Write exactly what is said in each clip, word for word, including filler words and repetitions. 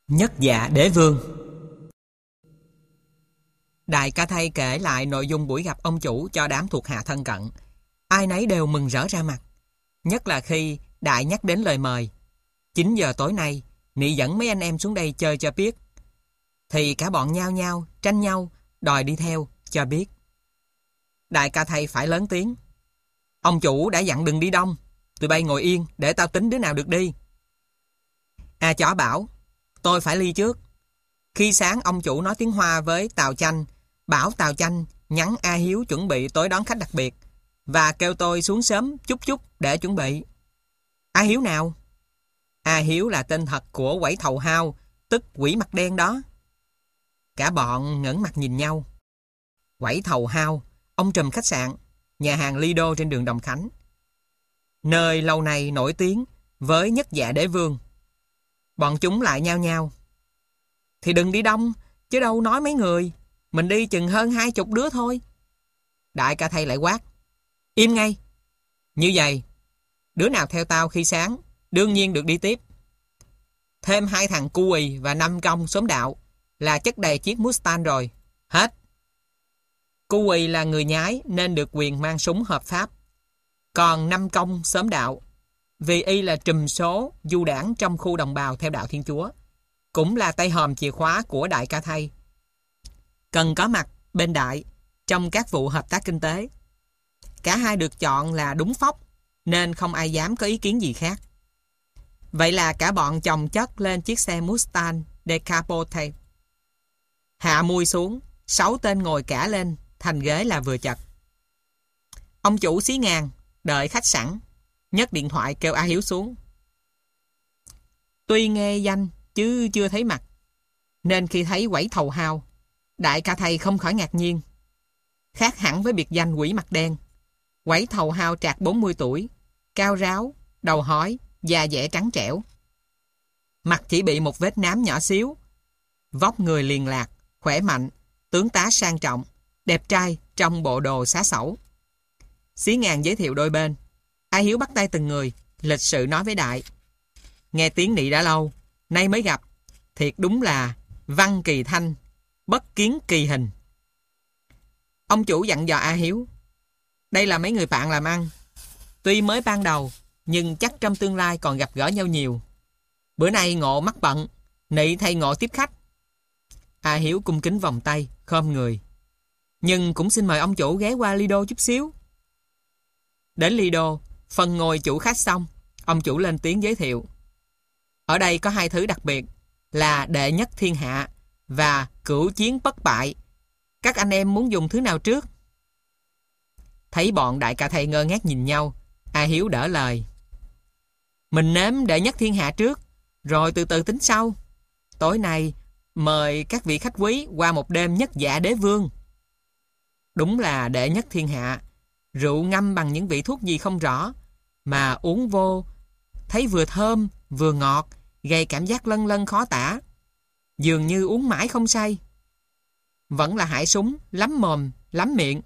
Nhất Dạ Đế Vương. Đại Ca Thây kể lại nội dung buổi gặp ông chủ cho đám thuộc hạ thân cận. Ai nấy đều mừng rỡ ra mặt, nhất là khi Đại nhắc đến lời mời. chín giờ tối nay, Nị dẫn mấy anh em xuống đây chơi cho biết. Thì cả bọn nhao nhao, tranh nhau, đòi đi theo, cho biết. Đại Ca Thây phải lớn tiếng. Ông chủ đã dặn đừng đi đông, tụi bay ngồi yên để tao tính đứa nào được đi. A Chó bảo, tôi phải ly trước. Khi sáng ông chủ nói tiếng Hoa với Tào Chanh, bảo Tào Chanh nhắn A Hiếu chuẩn bị tối đón khách đặc biệt và kêu tôi xuống sớm chút chút để chuẩn bị. A Hiếu nào? A Hiếu là tên thật của quẩy thầu hao, tức quỷ mặt đen đó. Cả bọn ngẩng mặt nhìn nhau. Quẩy thầu hao, ông trùm khách sạn, nhà hàng Lido trên đường Đồng Khánh, nơi lâu nay nổi tiếng với Nhất Dạ Đế Vương. Bọn chúng lại nhao nhao. Thì đừng đi đông, chứ đâu nói mấy người. Mình đi chừng hơn hai chục đứa thôi. Đại Ca Thây lại quát. Im ngay. Như vậy, đứa nào theo tao khi sáng, đương nhiên được đi tiếp. Thêm hai thằng Cui và năm công xóm đạo là chất đầy chiếc Mustang rồi. Hết. Cui là người nhái nên được quyền mang súng hợp pháp. Còn năm công xóm đạo, vì y là trùm số du đảng trong khu đồng bào theo đạo Thiên Chúa, cũng là tay hòm chìa khóa của Đại Ca Thây, cần có mặt bên Đại trong các vụ hợp tác kinh tế. Cả hai được chọn là đúng phóc, nên không ai dám có ý kiến gì khác. Vậy là cả bọn chồng chất lên chiếc xe Mustang Decapote. Hạ mui xuống, sáu tên ngồi cả lên, thành ghế là vừa chật. Ông chủ xí ngàn, đợi khách sẵn, nhấc điện thoại kêu A Hiếu xuống. Tuy nghe danh chứ chưa thấy mặt, nên khi thấy quẩy thầu hao, Đại Ca Thây không khỏi ngạc nhiên. Khác hẳn với biệt danh quỷ mặt đen, quẩy thầu hao trạc bốn mươi tuổi, cao ráo, đầu hói, da dẻ trắng trẻo. Mặt chỉ bị một vết nám nhỏ xíu. Vóc người liền lạc, khỏe mạnh, tướng tá sang trọng, đẹp trai trong bộ đồ xá xẩu. Xí ngàn giới thiệu đôi bên. A Hiếu bắt tay từng người, lịch sự nói với Đại. Nghe tiếng Nị đã lâu, nay mới gặp, thiệt đúng là văn kỳ thanh, bất kiến kỳ hình. Ông chủ dặn dò A Hiếu. Đây là mấy người bạn làm ăn. Tuy mới ban đầu, nhưng chắc trong tương lai còn gặp gỡ nhau nhiều. Bữa nay Ngộ mắc bận, Nị thay Ngộ tiếp khách. A Hiếu cung kính vòng tay, khom người. Nhưng cũng xin mời ông chủ ghé qua Lido chút xíu. Đến Lido, phần ngồi chủ khách xong, ông chủ lên tiếng giới thiệu. Ở đây có hai thứ đặc biệt là đệ nhất thiên hạ và cửu chiến bất bại. Các anh em muốn dùng thứ nào trước? Thấy bọn Đại Ca Thây ngơ ngác nhìn nhau, A Hiếu đỡ lời. Mình nếm đệ nhất thiên hạ trước, rồi từ từ tính sau. Tối nay mời các vị khách quý qua một đêm Nhất Dạ Đế Vương. Đúng là đệ nhất thiên hạ, rượu ngâm bằng những vị thuốc gì không rõ, mà uống vô thấy vừa thơm vừa ngọt, gây cảm giác lân lân khó tả, dường như uống mãi không say. Vẫn là hại súng, lắm mồm, lắm miệng.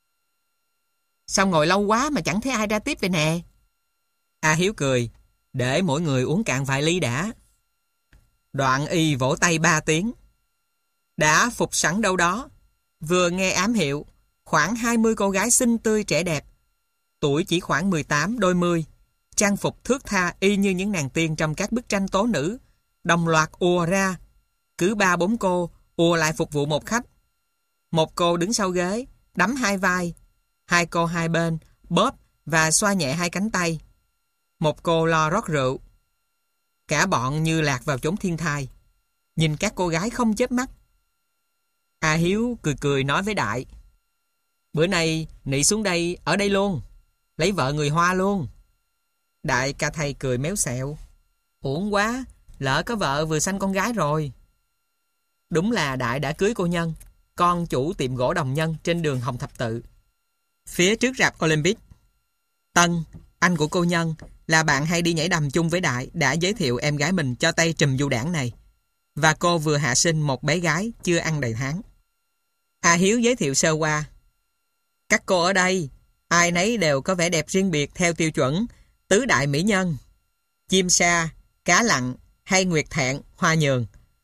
Sao ngồi lâu quá mà chẳng thấy ai ra tiếp vậy nè? A Hiếu cười, để mỗi người uống cạn vài ly đã. Đoạn y vỗ tay ba tiếng. Đã phục sẵn đâu đó, vừa nghe ám hiệu, khoảng hai mươi cô gái xinh tươi trẻ đẹp, tuổi chỉ khoảng mười tám đôi mươi, trang phục thướt tha y như những nàng tiên trong các bức tranh tố nữ, đồng loạt ùa ra. Cứ ba bốn cô ùa lại phục vụ một khách. Một cô đứng sau ghế, đắm hai vai, hai cô hai bên bóp và xoa nhẹ hai cánh tay. Một cô lo rót rượu. Cả bọn như lạc vào chốn thiên thai, nhìn các cô gái không chớp mắt. A Hiếu cười cười nói với Đại. Bữa nay Nị xuống đây ở đây luôn, lấy vợ người Hoa luôn. Đại Ca Thây cười méo xẹo. Uổng quá, lỡ có vợ vừa sanh con gái rồi. Đúng là Đại đã cưới cô Nhân, con chủ tiệm gỗ Đồng Nhân trên đường Hồng Thập Tự, phía trước rạp Olympic. Tân, anh của cô Nhân, là bạn hay đi nhảy đầm chung với Đại, đã giới thiệu em gái mình cho tay trùm du đảng này. Và cô vừa hạ sinh một bé gái chưa ăn đầy tháng. A Hiếu giới thiệu sơ qua. Các cô ở đây, ai nấy đều có vẻ đẹp riêng biệt theo tiêu chuẩn tứ đại mỹ nhân: chim sa, cá lặn hay nguyệt thẹn, hoa nhường.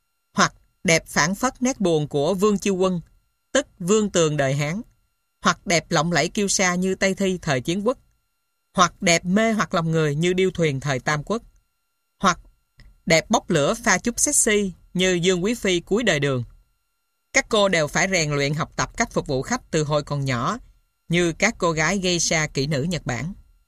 đẹp phảng phất nét buồn của Vương Chiêu Quân, tức Vương Tường đời Hán, hoặc đẹp lộng lẫy kiêu sa như Tây Thi thời Chiến Quốc, hoặc đẹp mê hoặc lòng người như Điêu Thuyền thời Tam Quốc, hoặc đẹp bốc lửa pha chút sexy như Dương Quý Phi cuối đời Đường. Các cô đều phải rèn luyện học tập cách phục vụ khách từ hồi còn nhỏ, như các cô gái geisha kỹ nữ Nhật Bản.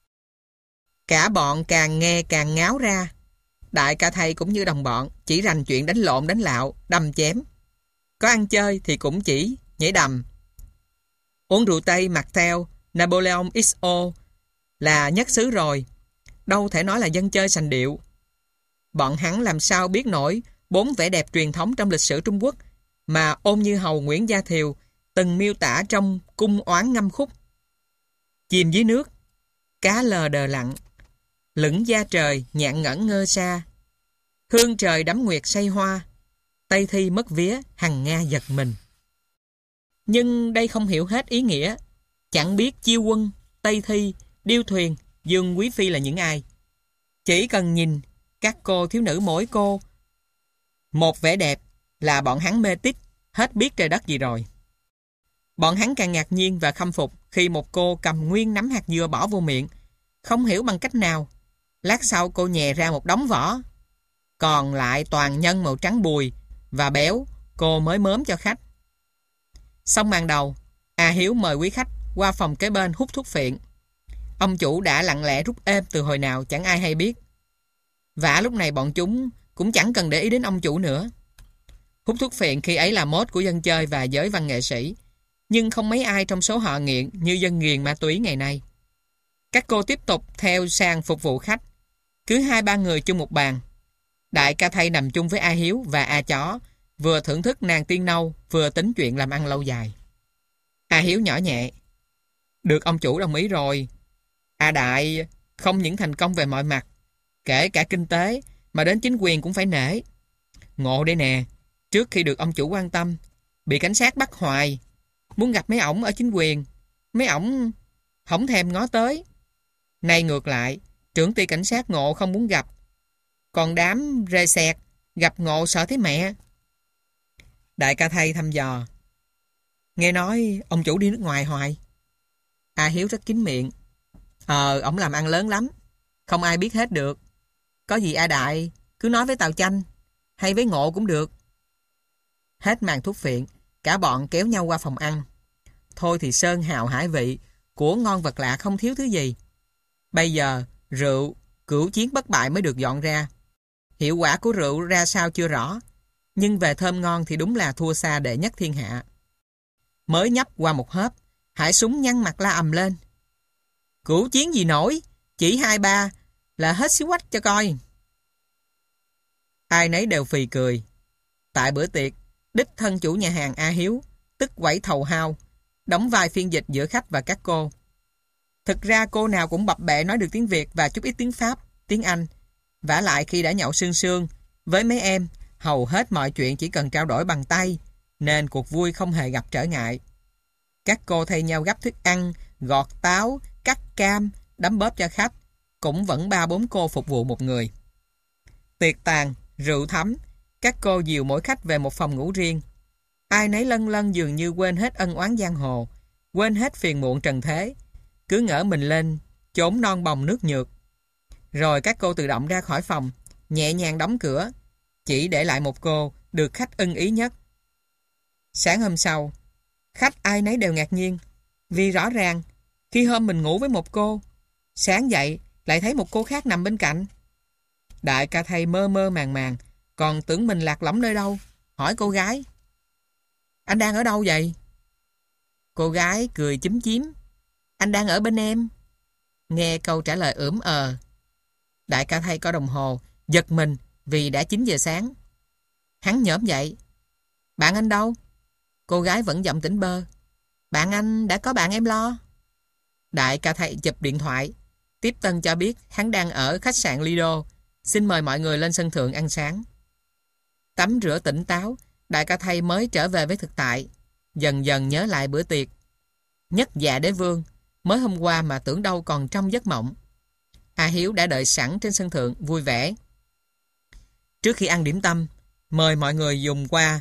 Cả bọn càng nghe càng ngáo ra. Đại ca thầy cũng như đồng bọn, chỉ rành chuyện đánh lộn đánh lạo, đâm chém. Có ăn chơi thì cũng chỉ nhảy đầm. Uống rượu Tây mặc theo Napoleon ích o là nhất xứ rồi, đâu thể nói là dân chơi sành điệu. Bọn hắn làm sao biết nổi bốn vẻ đẹp truyền thống trong lịch sử Trung Quốc mà Ôn Như Hầu Nguyễn Gia Thiều từng miêu tả trong Cung Oán Ngâm Khúc. Chìm dưới nước, cá lờ đờ lặng, lững da trời nhạn ngẩn ngơ xa, hương trời đắm nguyệt say hoa, Tây Thi mất vía hằng Nga giật mình. Nhưng đây không hiểu hết ý nghĩa, chẳng biết Chiêu Quân, Tây Thi, Điêu Thuyền, Dương Quý Phi là những ai. Chỉ cần nhìn các cô thiếu nữ mỗi cô một vẻ đẹp là bọn hắn mê tít, hết biết trời đất gì rồi. Bọn hắn càng ngạc nhiên và khâm phục khi một cô cầm nguyên nắm hạt dưa bỏ vô miệng, không hiểu bằng cách nào. Lát sau cô nhè ra một đống vỏ, còn lại toàn nhân màu trắng bùi và béo, cô mới mớm cho khách. Xong màn đầu, A Hiếu mời quý khách qua phòng kế bên hút thuốc phiện. Ông chủ đã lặng lẽ rút êm từ hồi nào chẳng ai hay biết. Vả lúc này bọn chúng cũng chẳng cần để ý đến ông chủ nữa. Hút thuốc phiện khi ấy là mốt của dân chơi và giới văn nghệ sĩ, nhưng không mấy ai trong số họ nghiện như dân nghiền ma túy ngày nay. Các cô tiếp tục theo sang phục vụ khách, cứ hai ba người chung một bàn. Đại ca thầy nằm chung với A Hiếu và A Chó, vừa thưởng thức nàng tiên nâu, vừa tính chuyện làm ăn lâu dài. A Hiếu nhỏ nhẹ: được ông chủ đồng ý rồi. A Đại không những thành công về mọi mặt, kể cả kinh tế, mà đến chính quyền cũng phải nể. Ngộ đây nè, trước khi được ông chủ quan tâm, bị cảnh sát bắt hoài. Muốn gặp mấy ổng ở chính quyền, mấy ổng không thèm ngó tới. Nay ngược lại, trưởng ty cảnh sát Ngộ không muốn gặp, còn đám rê xẹt gặp Ngộ sợ thấy mẹ. Đại ca thầy thăm dò: nghe nói ông chủ đi nước ngoài hoài. A Hiếu rất kín miệng: Ờ, ổng làm ăn lớn lắm, không ai biết hết được. Có gì A Đại cứ nói với Tào Chanh, hay với Ngộ cũng được. Hết màn thuốc phiện, cả bọn kéo nhau qua phòng ăn. Thôi thì sơn hào hải vị, của ngon vật lạ không thiếu thứ gì. Bây giờ rượu cửu chiến bất bại mới được dọn ra. Hiệu quả của rượu ra sao chưa rõ, nhưng về thơm ngon thì đúng là thua xa đệ nhất thiên hạ. Mới nhấp qua một hớp, Hải Súng nhăn mặt la ầm lên: cửu chiến gì nổi, chỉ hai ba là hết xíu quách cho coi. Ai nấy đều phì cười. Tại bữa tiệc, đích thân chủ nhà hàng A Hiếu, tức Quẩy Thầu Hao, đóng vai phiên dịch giữa khách và các cô. Thực ra cô nào cũng bập bẹ nói được tiếng Việt và chút ít tiếng Pháp, tiếng Anh. Vả lại khi đã nhậu sương sương, với mấy em, hầu hết mọi chuyện chỉ cần trao đổi bằng tay, nên cuộc vui không hề gặp trở ngại. Các cô thay nhau gắp thức ăn, gọt táo, cắt cam, đấm bóp cho khách, cũng vẫn ba bốn cô phục vụ một người. Tiệc tàn, rượu thấm, các cô dìu mỗi khách về một phòng ngủ riêng. Ai nấy lân lân dường như quên hết ân oán giang hồ, quên hết phiền muộn trần thế, cứ ngỡ mình lên chốn non bồng nước nhược. Rồi các cô tự động ra khỏi phòng, nhẹ nhàng đóng cửa, chỉ để lại một cô được khách ưng ý nhất. Sáng hôm sau, khách ai nấy đều ngạc nhiên, vì rõ ràng khi hôm mình ngủ với một cô, sáng dậy lại thấy một cô khác nằm bên cạnh. Đại ca thầy mơ mơ màng màng, còn tưởng mình lạc lõng nơi đâu, hỏi cô gái: anh đang ở đâu vậy? Cô gái cười chúm chím: anh đang ở bên em. Nghe câu trả lời ửm ờ, đại ca thầy coi đồng hồ, giật mình vì đã chín giờ sáng. Hắn nhổm dậy: bạn anh đâu? Cô gái vẫn giọng tỉnh bơ: bạn anh đã có bạn em lo. Đại ca thầy chụp điện thoại, tiếp tân cho biết hắn đang ở khách sạn Lido, xin mời mọi người lên sân thượng ăn sáng. Tắm rửa tỉnh táo, đại ca thầy mới trở về với thực tại, dần dần nhớ lại bữa tiệc. Nhất dạ đế vương, mới hôm qua mà tưởng đâu còn trong giấc mộng. A Hiếu đã đợi sẵn trên sân thượng vui vẻ. Trước khi ăn điểm tâm, mời mọi người dùng qua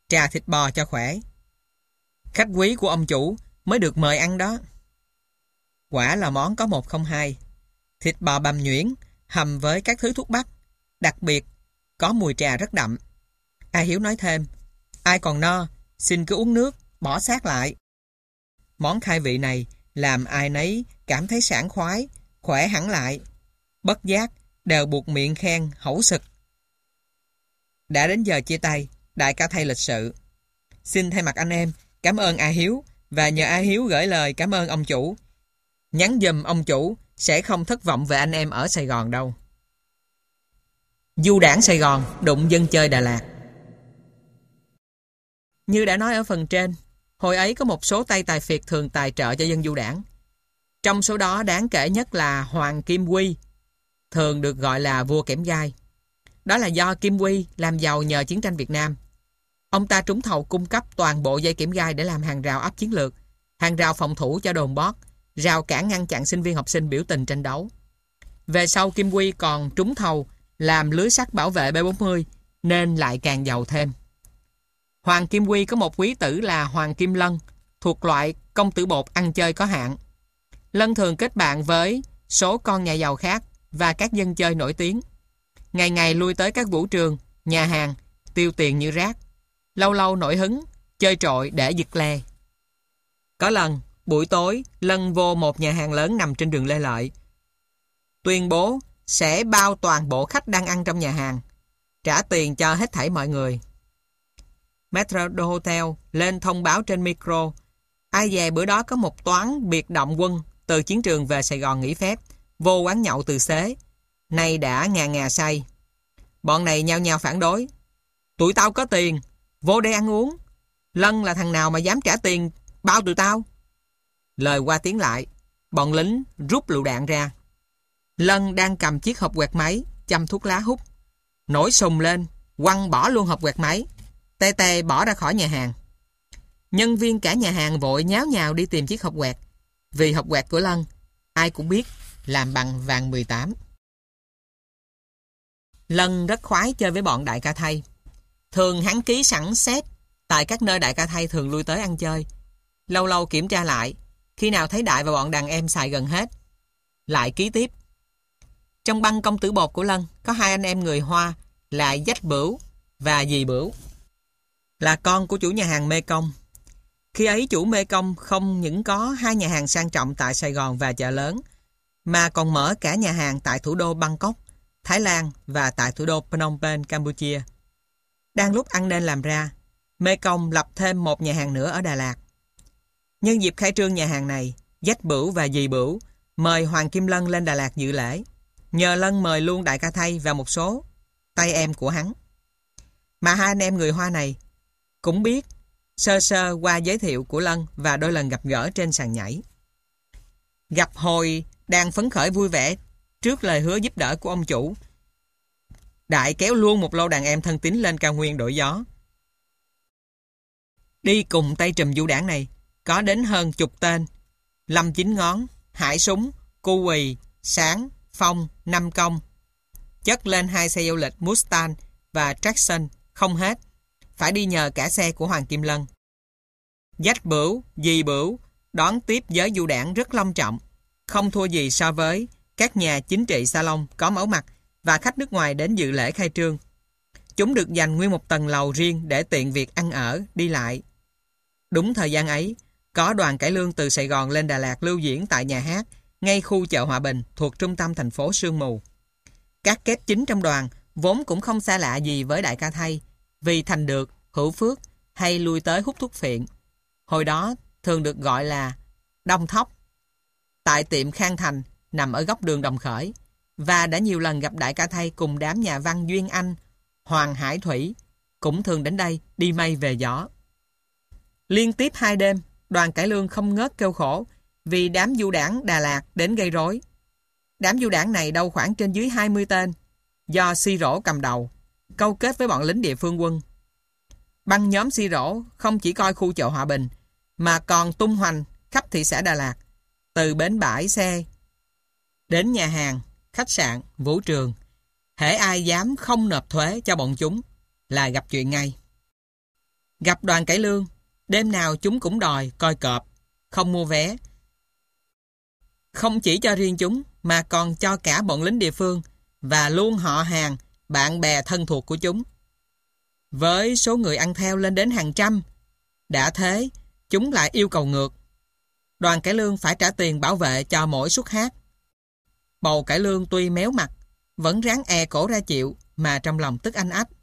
trà thịt bò cho khỏe. Khách quý của ông chủ mới được mời ăn đó. Quả là món có một không hai. Thịt bò bằm nhuyễn, hầm với các thứ thuốc bắc. Đặc biệt, có mùi trà rất đậm. A Hiếu nói thêm, ai còn no, xin cứ uống nước, bỏ xác lại. Món khai vị này làm ai nấy cảm thấy sảng khoái, khỏe hẳn lại. Bất giác, đều buộc miệng khen hẩu sực. Đã đến giờ chia tay, đại ca thay lịch sự. Xin thay mặt anh em, cảm ơn A Hiếu và nhờ A Hiếu gửi lời cảm ơn ông chủ. Nhắn giùm ông chủ sẽ không thất vọng về anh em ở Sài Gòn đâu. Du đảng Sài Gòn đụng dân chơi Đà Lạt. Như đã nói ở phần trên, hồi ấy có một số tay tài phiệt thường tài trợ cho dân du đảng. Trong số đó đáng kể nhất là Hoàng Kim Quy, thường được gọi là vua kẽm gai. Đó là do Kim Quy làm giàu nhờ chiến tranh Việt Nam. Ông ta trúng thầu cung cấp toàn bộ dây kẽm gai để làm hàng rào áp chiến lược, hàng rào phòng thủ cho đồn bót, rào cản ngăn chặn sinh viên học sinh biểu tình tranh đấu. Về sau Kim Quy còn trúng thầu làm lưới sắt bảo vệ B bốn mươi nên lại càng giàu thêm. Hoàng Kim Quy có một quý tử là Hoàng Kim Lân, thuộc loại công tử bột ăn chơi có hạn. Lân thường kết bạn với số con nhà giàu khác và các dân chơi nổi tiếng. Ngày ngày lui tới các vũ trường, nhà hàng, tiêu tiền như rác. Lâu lâu nổi hứng, chơi trội để giật le. Có lần, buổi tối, Lân vô một nhà hàng lớn nằm trên đường Lê Lợi. Tuyên bố sẽ bao toàn bộ khách đang ăn trong nhà hàng, trả tiền cho hết thảy mọi người. Metro do Hotel lên thông báo trên micro, ai dè bữa đó có một toán biệt động quân từ chiến trường về Sài Gòn nghỉ phép, vô quán nhậu từ xế. Nay đã ngà ngà say. Bọn này nhao nhao phản đối. Tụi tao có tiền, vô đây ăn uống. Lân là thằng nào mà dám trả tiền bao tụi tao? Lời qua tiếng lại, bọn lính rút lựu đạn ra. Lân đang cầm chiếc hộp quẹt máy, châm thuốc lá hút. Nổi sùng lên, quăng bỏ luôn hộp quẹt máy. Tê tê bỏ ra khỏi nhà hàng. Nhân viên cả nhà hàng vội nháo nhào đi tìm chiếc hộp quẹt. Vì hộp quẹt của Lân, ai cũng biết, làm bằng vàng mười tám. Lân rất khoái chơi với bọn đại ca thây. Thường hắn ký sẵn xét tại các nơi đại ca thây thường lui tới ăn chơi. Lâu lâu kiểm tra lại, khi nào thấy đại và bọn đàn em xài gần hết, lại ký tiếp. Trong băng công tử bột của Lân có hai anh em người Hoa là Dách Bửu và Dì Bửu, là con của chủ nhà hàng Mê Công. Khi ấy chủ Mê Công không những có hai nhà hàng sang trọng tại Sài Gòn và chợ lớn, mà còn mở cả nhà hàng tại thủ đô Bangkok, Thái Lan và tại thủ đô Phnom Penh, Campuchia. Đang lúc ăn nên làm ra, Mê Công lập thêm một nhà hàng nữa ở Đà Lạt. Nhân dịp khai trương nhà hàng này, Dách Bửu và Dì Bửu mời Hoàng Kim Lân lên Đà Lạt dự lễ. Nhờ Lân mời luôn đại ca thây và một số tay em của hắn. Mà hai anh em người Hoa này cũng biết sơ sơ qua giới thiệu của Lân và đôi lần gặp gỡ trên sàn nhảy. Gặp hồi đang phấn khởi vui vẻ trước lời hứa giúp đỡ của ông chủ, đại kéo luôn một lô đàn em thân tín lên cao nguyên đổi gió. Đi cùng tay trùm du đảng này có đến hơn chục tên: Lâm Chín Ngón, Hải Súng, Cu Quỳ, Sáng, Phong, Năm Công. Chất lên hai xe du lịch Mustang và Traction không hết, phải đi nhờ cả xe của Hoàng Kim Lân. Dách Bửu, Dì Bửu đón tiếp giới du đảng rất long trọng, không thua gì so với các nhà chính trị salon có mẫu mặt và khách nước ngoài đến dự lễ khai trương. Chúng được dành nguyên một tầng lầu riêng để tiện việc ăn ở, đi lại. Đúng thời gian ấy, có đoàn cải lương từ Sài Gòn lên Đà Lạt lưu diễn tại nhà hát ngay khu chợ Hòa Bình thuộc trung tâm thành phố sương mù. Các kép chính trong đoàn vốn cũng không xa lạ gì với đại ca thây, vì Thành Được, Hữu Phước hay lui tới hút thuốc phiện. Hồi đó thường được gọi là Đông Thóc, tại tiệm Khang Thành nằm ở góc đường Đồng Khởi, và đã nhiều lần gặp đại ca thây cùng đám nhà văn Duyên Anh, Hoàng Hải Thủy, cũng thường đến đây đi mây về gió. Liên tiếp hai đêm, đoàn cải lương không ngớt kêu khổ vì đám du đảng Đà Lạt đến gây rối. Đám du đảng này đâu khoảng trên dưới hai mươi tên, do Si Rỗ cầm đầu, câu kết với bọn lính địa phương quân. Băng nhóm Si Rỗ không chỉ coi khu chợ Hòa Bình, mà còn tung hoành khắp thị xã Đà Lạt, từ bến bãi xe đến nhà hàng, khách sạn, vũ trường. Hễ ai dám không nộp thuế cho bọn chúng là gặp chuyện ngay. Gặp Đoàn Cải Lương, đêm nào chúng cũng đòi coi cọp, không mua vé. Không chỉ cho riêng chúng, mà còn cho cả bọn lính địa phương và luôn họ hàng, bạn bè thân thuộc của chúng. Với số người ăn theo lên đến hàng trăm, đã thế, chúng lại yêu cầu ngược. Đoàn Cải Lương phải trả tiền bảo vệ cho mỗi suất hát. Bầu Cải Lương tuy méo mặt, vẫn ráng e cổ ra chịu, mà trong lòng tức anh ách.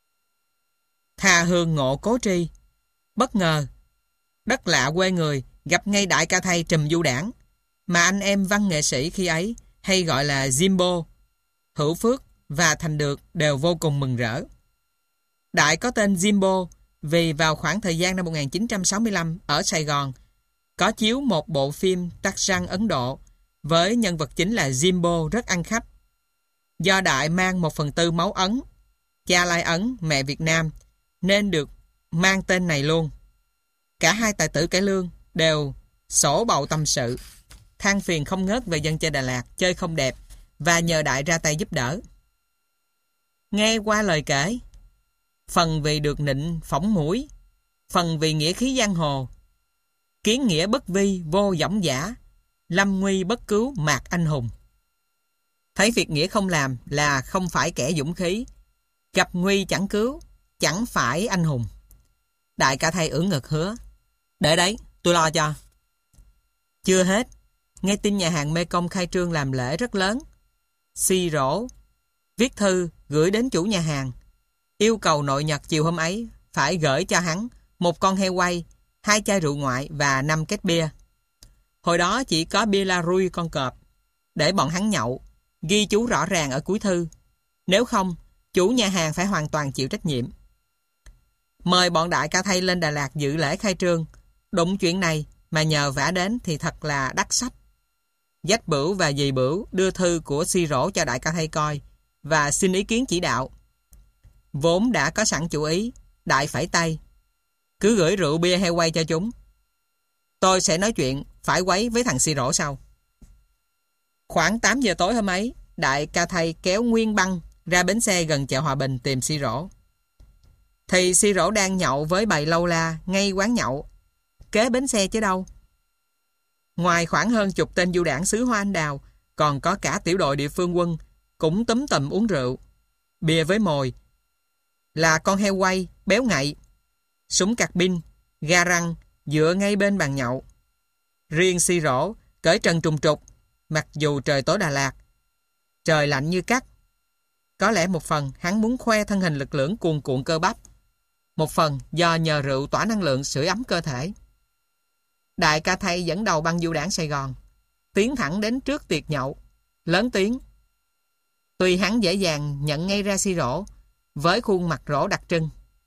Tha hương ngộ cố tri. Bất ngờ, đất lạ quê người gặp ngay đại ca thầy trùm du đảng, mà anh em văn nghệ sĩ khi ấy hay gọi là Jimbo, Hữu Phước và Thành Được đều vô cùng mừng rỡ. Đại có tên Jimbo vì vào khoảng thời gian năm một nghìn chín trăm sáu mươi lăm ở Sài Gòn có chiếu một bộ phim Tarzan Ấn Độ với nhân vật chính là Jimbo rất ăn khách. Do Đại mang một phần tư máu Ấn, cha Lai Ấn, mẹ Việt Nam, nên được mang tên này luôn. Cả hai tài tử cải lương đều sổ bầu tâm sự, than phiền không ngớt về dân chơi Đà Lạt chơi không đẹp và nhờ Đại ra tay giúp đỡ. Nghe qua lời kể, phần vì được nịnh phỏng mũi, phần vì nghĩa khí giang hồ, kiến nghĩa bất vi vô dõng dã, lâm nguy bất cứu mạc anh hùng. Thấy việc nghĩa không làm là không phải kẻ dũng khí, gặp nguy chẳng cứu, chẳng phải anh hùng. Đại ca thầy ưỡn ngực hứa, để đấy, tôi lo cho. Chưa hết, nghe tin nhà hàng Mê Công khai trương làm lễ rất lớn. Si Rỗ viết thư gửi đến chủ nhà hàng, yêu cầu nội nhật chiều hôm ấy phải gửi cho hắn một con heo quay, hai chai rượu ngoại và năm két bia. Hồi đó chỉ có bia La Rui con cọp, để bọn hắn nhậu, ghi chú rõ ràng ở cuối thư. Nếu không, chủ nhà hàng phải hoàn toàn chịu trách nhiệm. Mời bọn đại ca thầy lên Đà Lạt dự lễ khai trương. Đụng chuyện này mà nhờ vả đến thì thật là đắc sách. Dách Bửu và dì Bửu đưa thư của Si Rỗ cho đại ca thầy coi và xin ý kiến chỉ đạo. Vốn đã có sẵn chủ ý, Đại phẩy tay, cứ gửi rượu bia heo quay cho chúng. Tôi sẽ nói chuyện phải quấy với thằng Si Rỗ sau. Khoảng tám giờ tối hôm ấy, đại ca thầy kéo Nguyên Băng ra bến xe gần chợ Hòa Bình tìm Si Rỗ. Thì Si Rỗ đang nhậu với bầy lâu la ngay quán nhậu kế bến xe chứ đâu. Ngoài khoảng hơn chục tên du đảng xứ Hoa Anh Đào, còn có cả tiểu đội địa phương quân cũng túm tùm uống rượu. Bia với mồi là con heo quay béo ngậy, súng cạc pin, ga răng dựa ngay bên bàn nhậu. Riêng Si Rỗ cởi trần trùng trục, mặc dù trời tối Đà Lạt, trời lạnh như cắt. Có lẽ một phần hắn muốn khoe thân hình lực lưỡng cuồn cuộn cơ bắp, một phần do nhờ rượu tỏa năng lượng sưởi ấm cơ thể. Đại ca thầy dẫn đầu băng du đảng Sài Gòn, tiến thẳng đến trước tiệc nhậu, lớn tiếng. Tuy hắn dễ dàng nhận ngay ra Si Rỗ với khuôn mặt rỗ đặc trưng.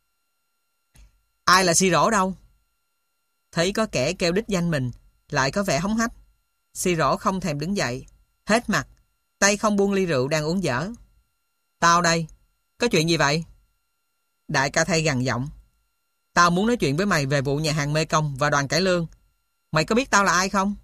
Ai là Si Rỗ đâu? Thấy có kẻ kêu đích danh mình, lại có vẻ hống hách. Si Rỗ không thèm đứng dậy, hết mặt, tay không buông ly rượu đang uống dở. Tao đây, có chuyện gì vậy? Đại ca thầy gằn giọng. Tao muốn nói chuyện với mày về vụ nhà hàng Mê Công và Đoàn Cải Lương. Mày có biết tao là ai không?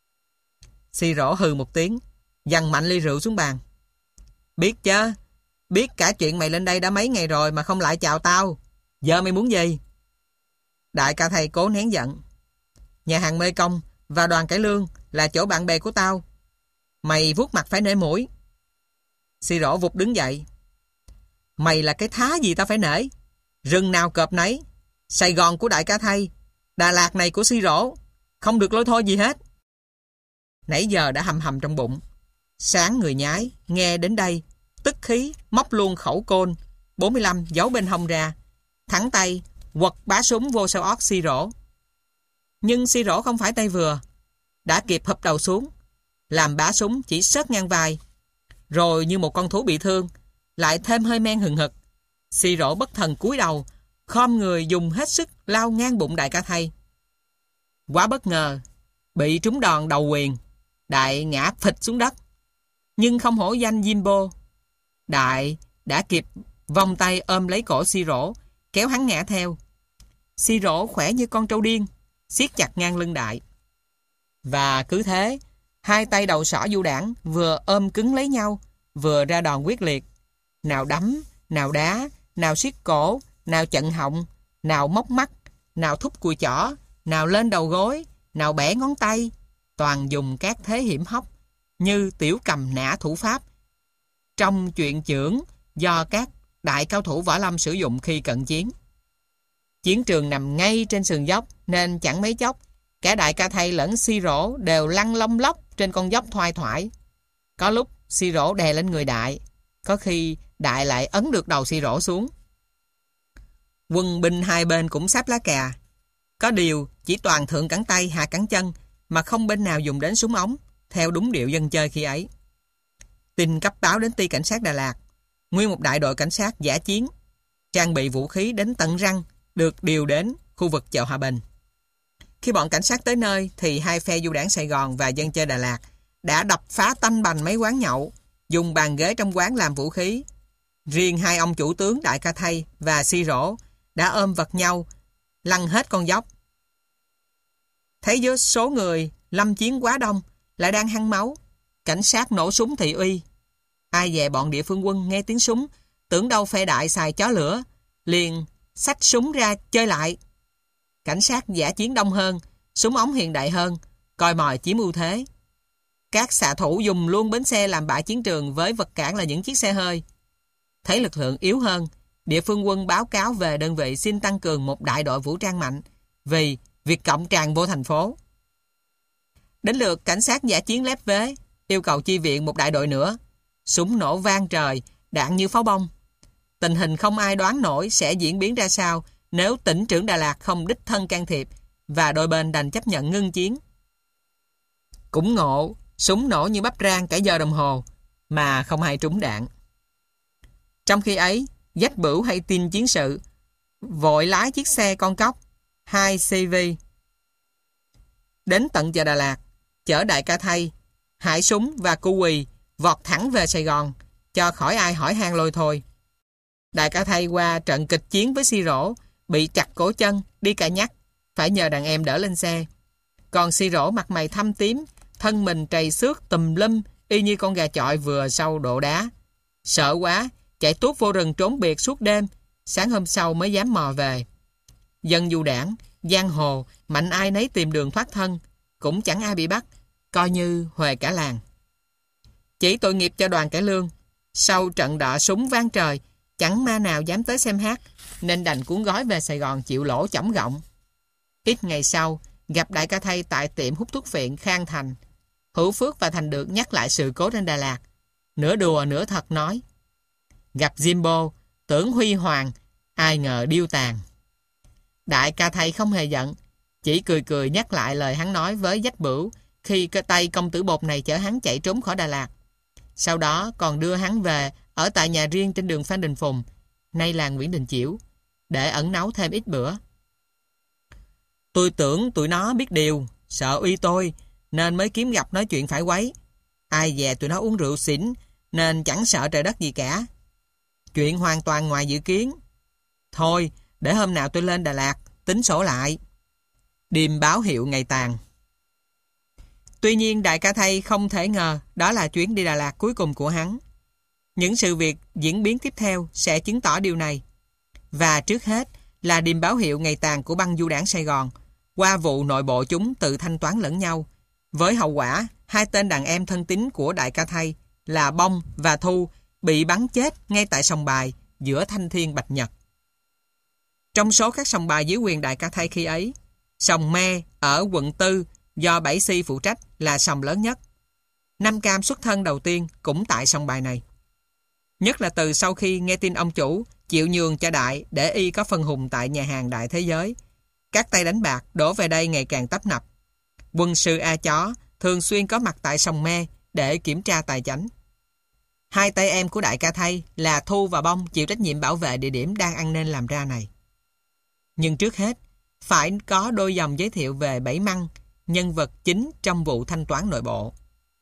Si Rỗ hừ một tiếng, giằng mạnh ly rượu xuống bàn. Biết chứ, biết cả chuyện mày lên đây đã mấy ngày rồi mà không lại chào tao. Giờ mày muốn gì? Đại ca thầy cố nén giận. Nhà hàng Mê Công và Đoàn Cải Lương là chỗ bạn bè của tao. Mày vuốt mặt phải nể mũi. Si Rỗ vụt đứng dậy. Mày là cái thá gì tao phải nể? Rừng nào cọp nấy. Sài Gòn của đại ca thầy, Đà Lạt này của Si Rỗ, không được lôi thôi gì hết. Nãy giờ đã hầm hầm trong bụng. Sáng người nhái, nghe đến đây, tức khí, móc luôn khẩu côn bốn mươi lăm giấu bên hông ra, thẳng tay, quật bá súng vô sau ót Si Rỗ. Nhưng Si Rỗ không phải tay vừa, đã kịp hụp đầu xuống, làm bá súng chỉ sớt ngang vai. Rồi như một con thú bị thương, lại thêm hơi men hừng hực, Si Rỗ bất thần cúi đầu, khom người dùng hết sức lao ngang bụng đại ca thầy. Quá bất ngờ, bị trúng đòn đầu quyền, đại ngã phịch xuống đất. Nhưng không hổ danh Jimbo, đại đã kịp vòng tay ôm lấy cổ Si Rỗ, kéo hắn ngã theo. Si Rỗ khỏe như con trâu điên, siết chặt ngang lưng đại. Và cứ thế, hai tay đầu sỏ du đảng vừa ôm cứng lấy nhau, vừa ra đòn quyết liệt. Nào đấm, nào đá, nào siết cổ, nào chận họng, nào móc mắt, nào thúc cùi chỏ, nào lên đầu gối, nào bẻ ngón tay, toàn dùng các thế hiểm hóc như tiểu cầm nã thủ pháp trong chuyện chưởng do các đại cao thủ võ lâm sử dụng khi cận chiến. Chiến trường nằm ngay trên sườn dốc nên chẳng mấy chốc cả Đại Ca Thây lẫn Si Rỗ đều lăn lông lốc trên con dốc thoai thoải. Có lúc Si Rỗ đè lên người Đại, có khi Đại lại ấn được đầu Si Rỗ xuống. Quân binh hai bên cũng sáp lá cà, có điều chỉ toàn thượng cẳng tay hạ cẳng chân, mà không bên nào dùng đến súng ống theo đúng điệu dân chơi khi ấy. Tin cấp báo đến ty cảnh sát Đà Lạt, nguyên một đại đội cảnh sát dã chiến, trang bị vũ khí đến tận răng, được điều đến khu vực chợ Hòa Bình. Khi bọn cảnh sát tới nơi thì hai phe du đảng Sài Gòn và dân chơi Đà Lạt đã đập phá tanh bành mấy quán nhậu, dùng bàn ghế trong quán làm vũ khí. Riêng hai ông chủ tướng Đại Ca Thây và Si Rỗ đã ôm vật nhau, lăn hết con dốc. Thấy với số người lâm chiến quá đông, lại đang hăng máu, cảnh sát nổ súng thị uy. Ai dè bọn địa phương quân nghe tiếng súng, tưởng đâu phe Đại xài chó lửa, liền xách súng ra chơi lại. Cảnh sát dã chiến đông hơn, súng ống hiện đại hơn, coi mồi chiếm ưu thế. Các xạ thủ dùng luôn bến xe làm bãi chiến trường với vật cản là những chiếc xe hơi. Thấy lực lượng yếu hơn, địa phương quân báo cáo về đơn vị xin tăng cường một đại đội vũ trang mạnh vì Việt Cộng tràn vô thành phố. Đến lượt cảnh sát dã chiến lép vế, yêu cầu chi viện một đại đội nữa. Súng nổ vang trời, đạn như pháo bông. Tình hình không ai đoán nổi sẽ diễn biến ra sao nếu tỉnh trưởng Đà Lạt không đích thân can thiệp và đôi bên đành chấp nhận ngưng chiến. Cũng ngộ, súng nổ như bắp rang cả giờ đồng hồ mà không ai trúng đạn. Trong khi ấy, Dách Bửu hay tin chiến sự, vội lái chiếc xe con cóc hai xê vê đến tận chợ Đà Lạt, chở Đại Ca Thây, Hải Súng và Cu Quỳ vọt thẳng về Sài Gòn, cho khỏi ai hỏi han lôi thôi. Đại Ca Thây qua trận kịch chiến với Si Rỗ, bị chặt cổ chân, đi cả nhắc, phải nhờ đàn em đỡ lên xe. Còn Si Rỗ mặt mày thâm tím, thân mình trầy xước tùm lum, y như con gà chọi vừa sau độ đá. Sợ quá, chạy tuốt vô rừng trốn biệt suốt đêm, sáng hôm sau mới dám mò về. Dân du đảng, giang hồ, mạnh ai nấy tìm đường thoát thân, cũng chẳng ai bị bắt, coi như huề cả làng. Chỉ tội nghiệp cho đoàn cải lương, sau trận đọ súng vang trời, chẳng ma nào dám tới xem hát, nên đành cuốn gói về Sài Gòn chịu lỗ chỏng gọng. Ít ngày sau, gặp Đại Ca Thây tại tiệm hút thuốc phiện Khang Thành. Hữu Phước và Thành Được nhắc lại sự cố trên Đà Lạt. Nửa đùa nửa thật nói: gặp Jimbo, tưởng huy hoàng, ai ngờ điêu tàn. Đại Ca Thây không hề giận, chỉ cười cười nhắc lại lời hắn nói với Dách Bửu khi cái tay công tử bột này chở hắn chạy trốn khỏi Đà Lạt. Sau đó còn đưa hắn về ở tại nhà riêng trên đường Phan Đình Phùng, nay là Nguyễn Đình Chiểu, để ẩn náu thêm ít bữa. Tôi tưởng tụi nó biết điều, sợ uy tôi, nên mới kiếm gặp nói chuyện phải quấy. Ai dè tụi nó uống rượu xỉn, nên chẳng sợ trời đất gì cả. Chuyện hoàn toàn ngoài dự kiến. Thôi, để hôm nào tôi lên Đà Lạt, tính sổ lại. Điềm báo hiệu ngày tàn. Tuy nhiên Đại Ca Thây không thể ngờ đó là chuyến đi Đà Lạt cuối cùng của hắn. Những sự việc diễn biến tiếp theo sẽ chứng tỏ điều này. Và trước hết là điềm báo hiệu ngày tàn của băng du đảng Sài Gòn qua vụ nội bộ chúng tự thanh toán lẫn nhau, với hậu quả hai tên đàn em thân tín của Đại Ca Thây là Bông và Thu bị bắn chết ngay tại sòng bài giữa Thanh Thiên Bạch Nhật. Trong số các sòng bài dưới quyền Đại Ca Thây khi ấy, sòng Me ở quận tư do Bảy Si phụ trách là sòng lớn nhất. Nam Cam xuất thân đầu tiên cũng tại sòng bài này. Nhất là từ sau khi nghe tin ông chủ chịu nhường cho Đại để y có phân hùng tại nhà hàng Đại Thế Giới, các tay đánh bạc đổ về đây ngày càng tấp nập. Quân sư A Chó thường xuyên có mặt tại sòng Me để kiểm tra tài chánh. Hai tay em của Đại Ca Thây là Thu và Bông chịu trách nhiệm bảo vệ địa điểm đang ăn nên làm ra này. Nhưng trước hết, phải có đôi dòng giới thiệu về Bảy Măng, nhân vật chính trong vụ thanh toán nội bộ.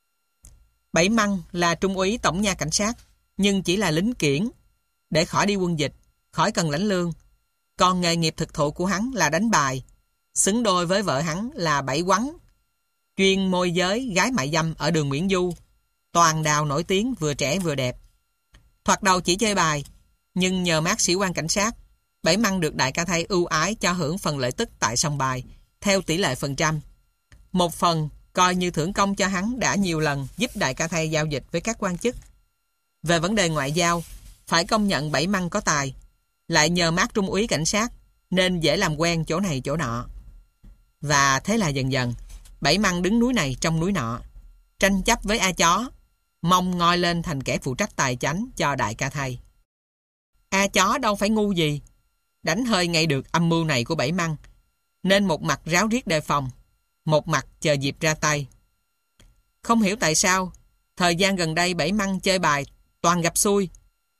Bảy Măng là trung úy tổng nha cảnh sát, nhưng chỉ là lính kiển, để khỏi đi quân dịch, khỏi cần lãnh lương. Còn nghề nghiệp thực thụ của hắn là đánh bài, xứng đôi với vợ hắn là Bảy Quắn, chuyên môi giới gái mại dâm ở đường Nguyễn Du, toàn đào nổi tiếng vừa trẻ vừa đẹp. Thoạt đầu chỉ chơi bài, nhưng nhờ mác sĩ quan cảnh sát, Bảy Măng được Đại Ca Thay ưu ái cho hưởng phần lợi tức tại sòng bài, theo tỷ lệ phần trăm. Một phần coi như thưởng công cho hắn đã nhiều lần giúp Đại Ca Thay giao dịch với các quan chức. Về vấn đề ngoại giao, phải công nhận Bảy Măng có tài, lại nhờ mác trung úy cảnh sát, nên dễ làm quen chỗ này chỗ nọ. Và thế là dần dần, Bảy Măng đứng núi này trong núi nọ, tranh chấp với A Chó, mong ngoi lên thành kẻ phụ trách tài chánh cho Đại Ca Thay. A Chó đâu phải ngu gì, đánh hơi ngay được âm mưu này của Bảy Măng, nên một mặt ráo riết đề phòng, một mặt chờ dịp ra tay. Không hiểu tại sao, thời gian gần đây Bảy Măng chơi bài toàn gặp xui,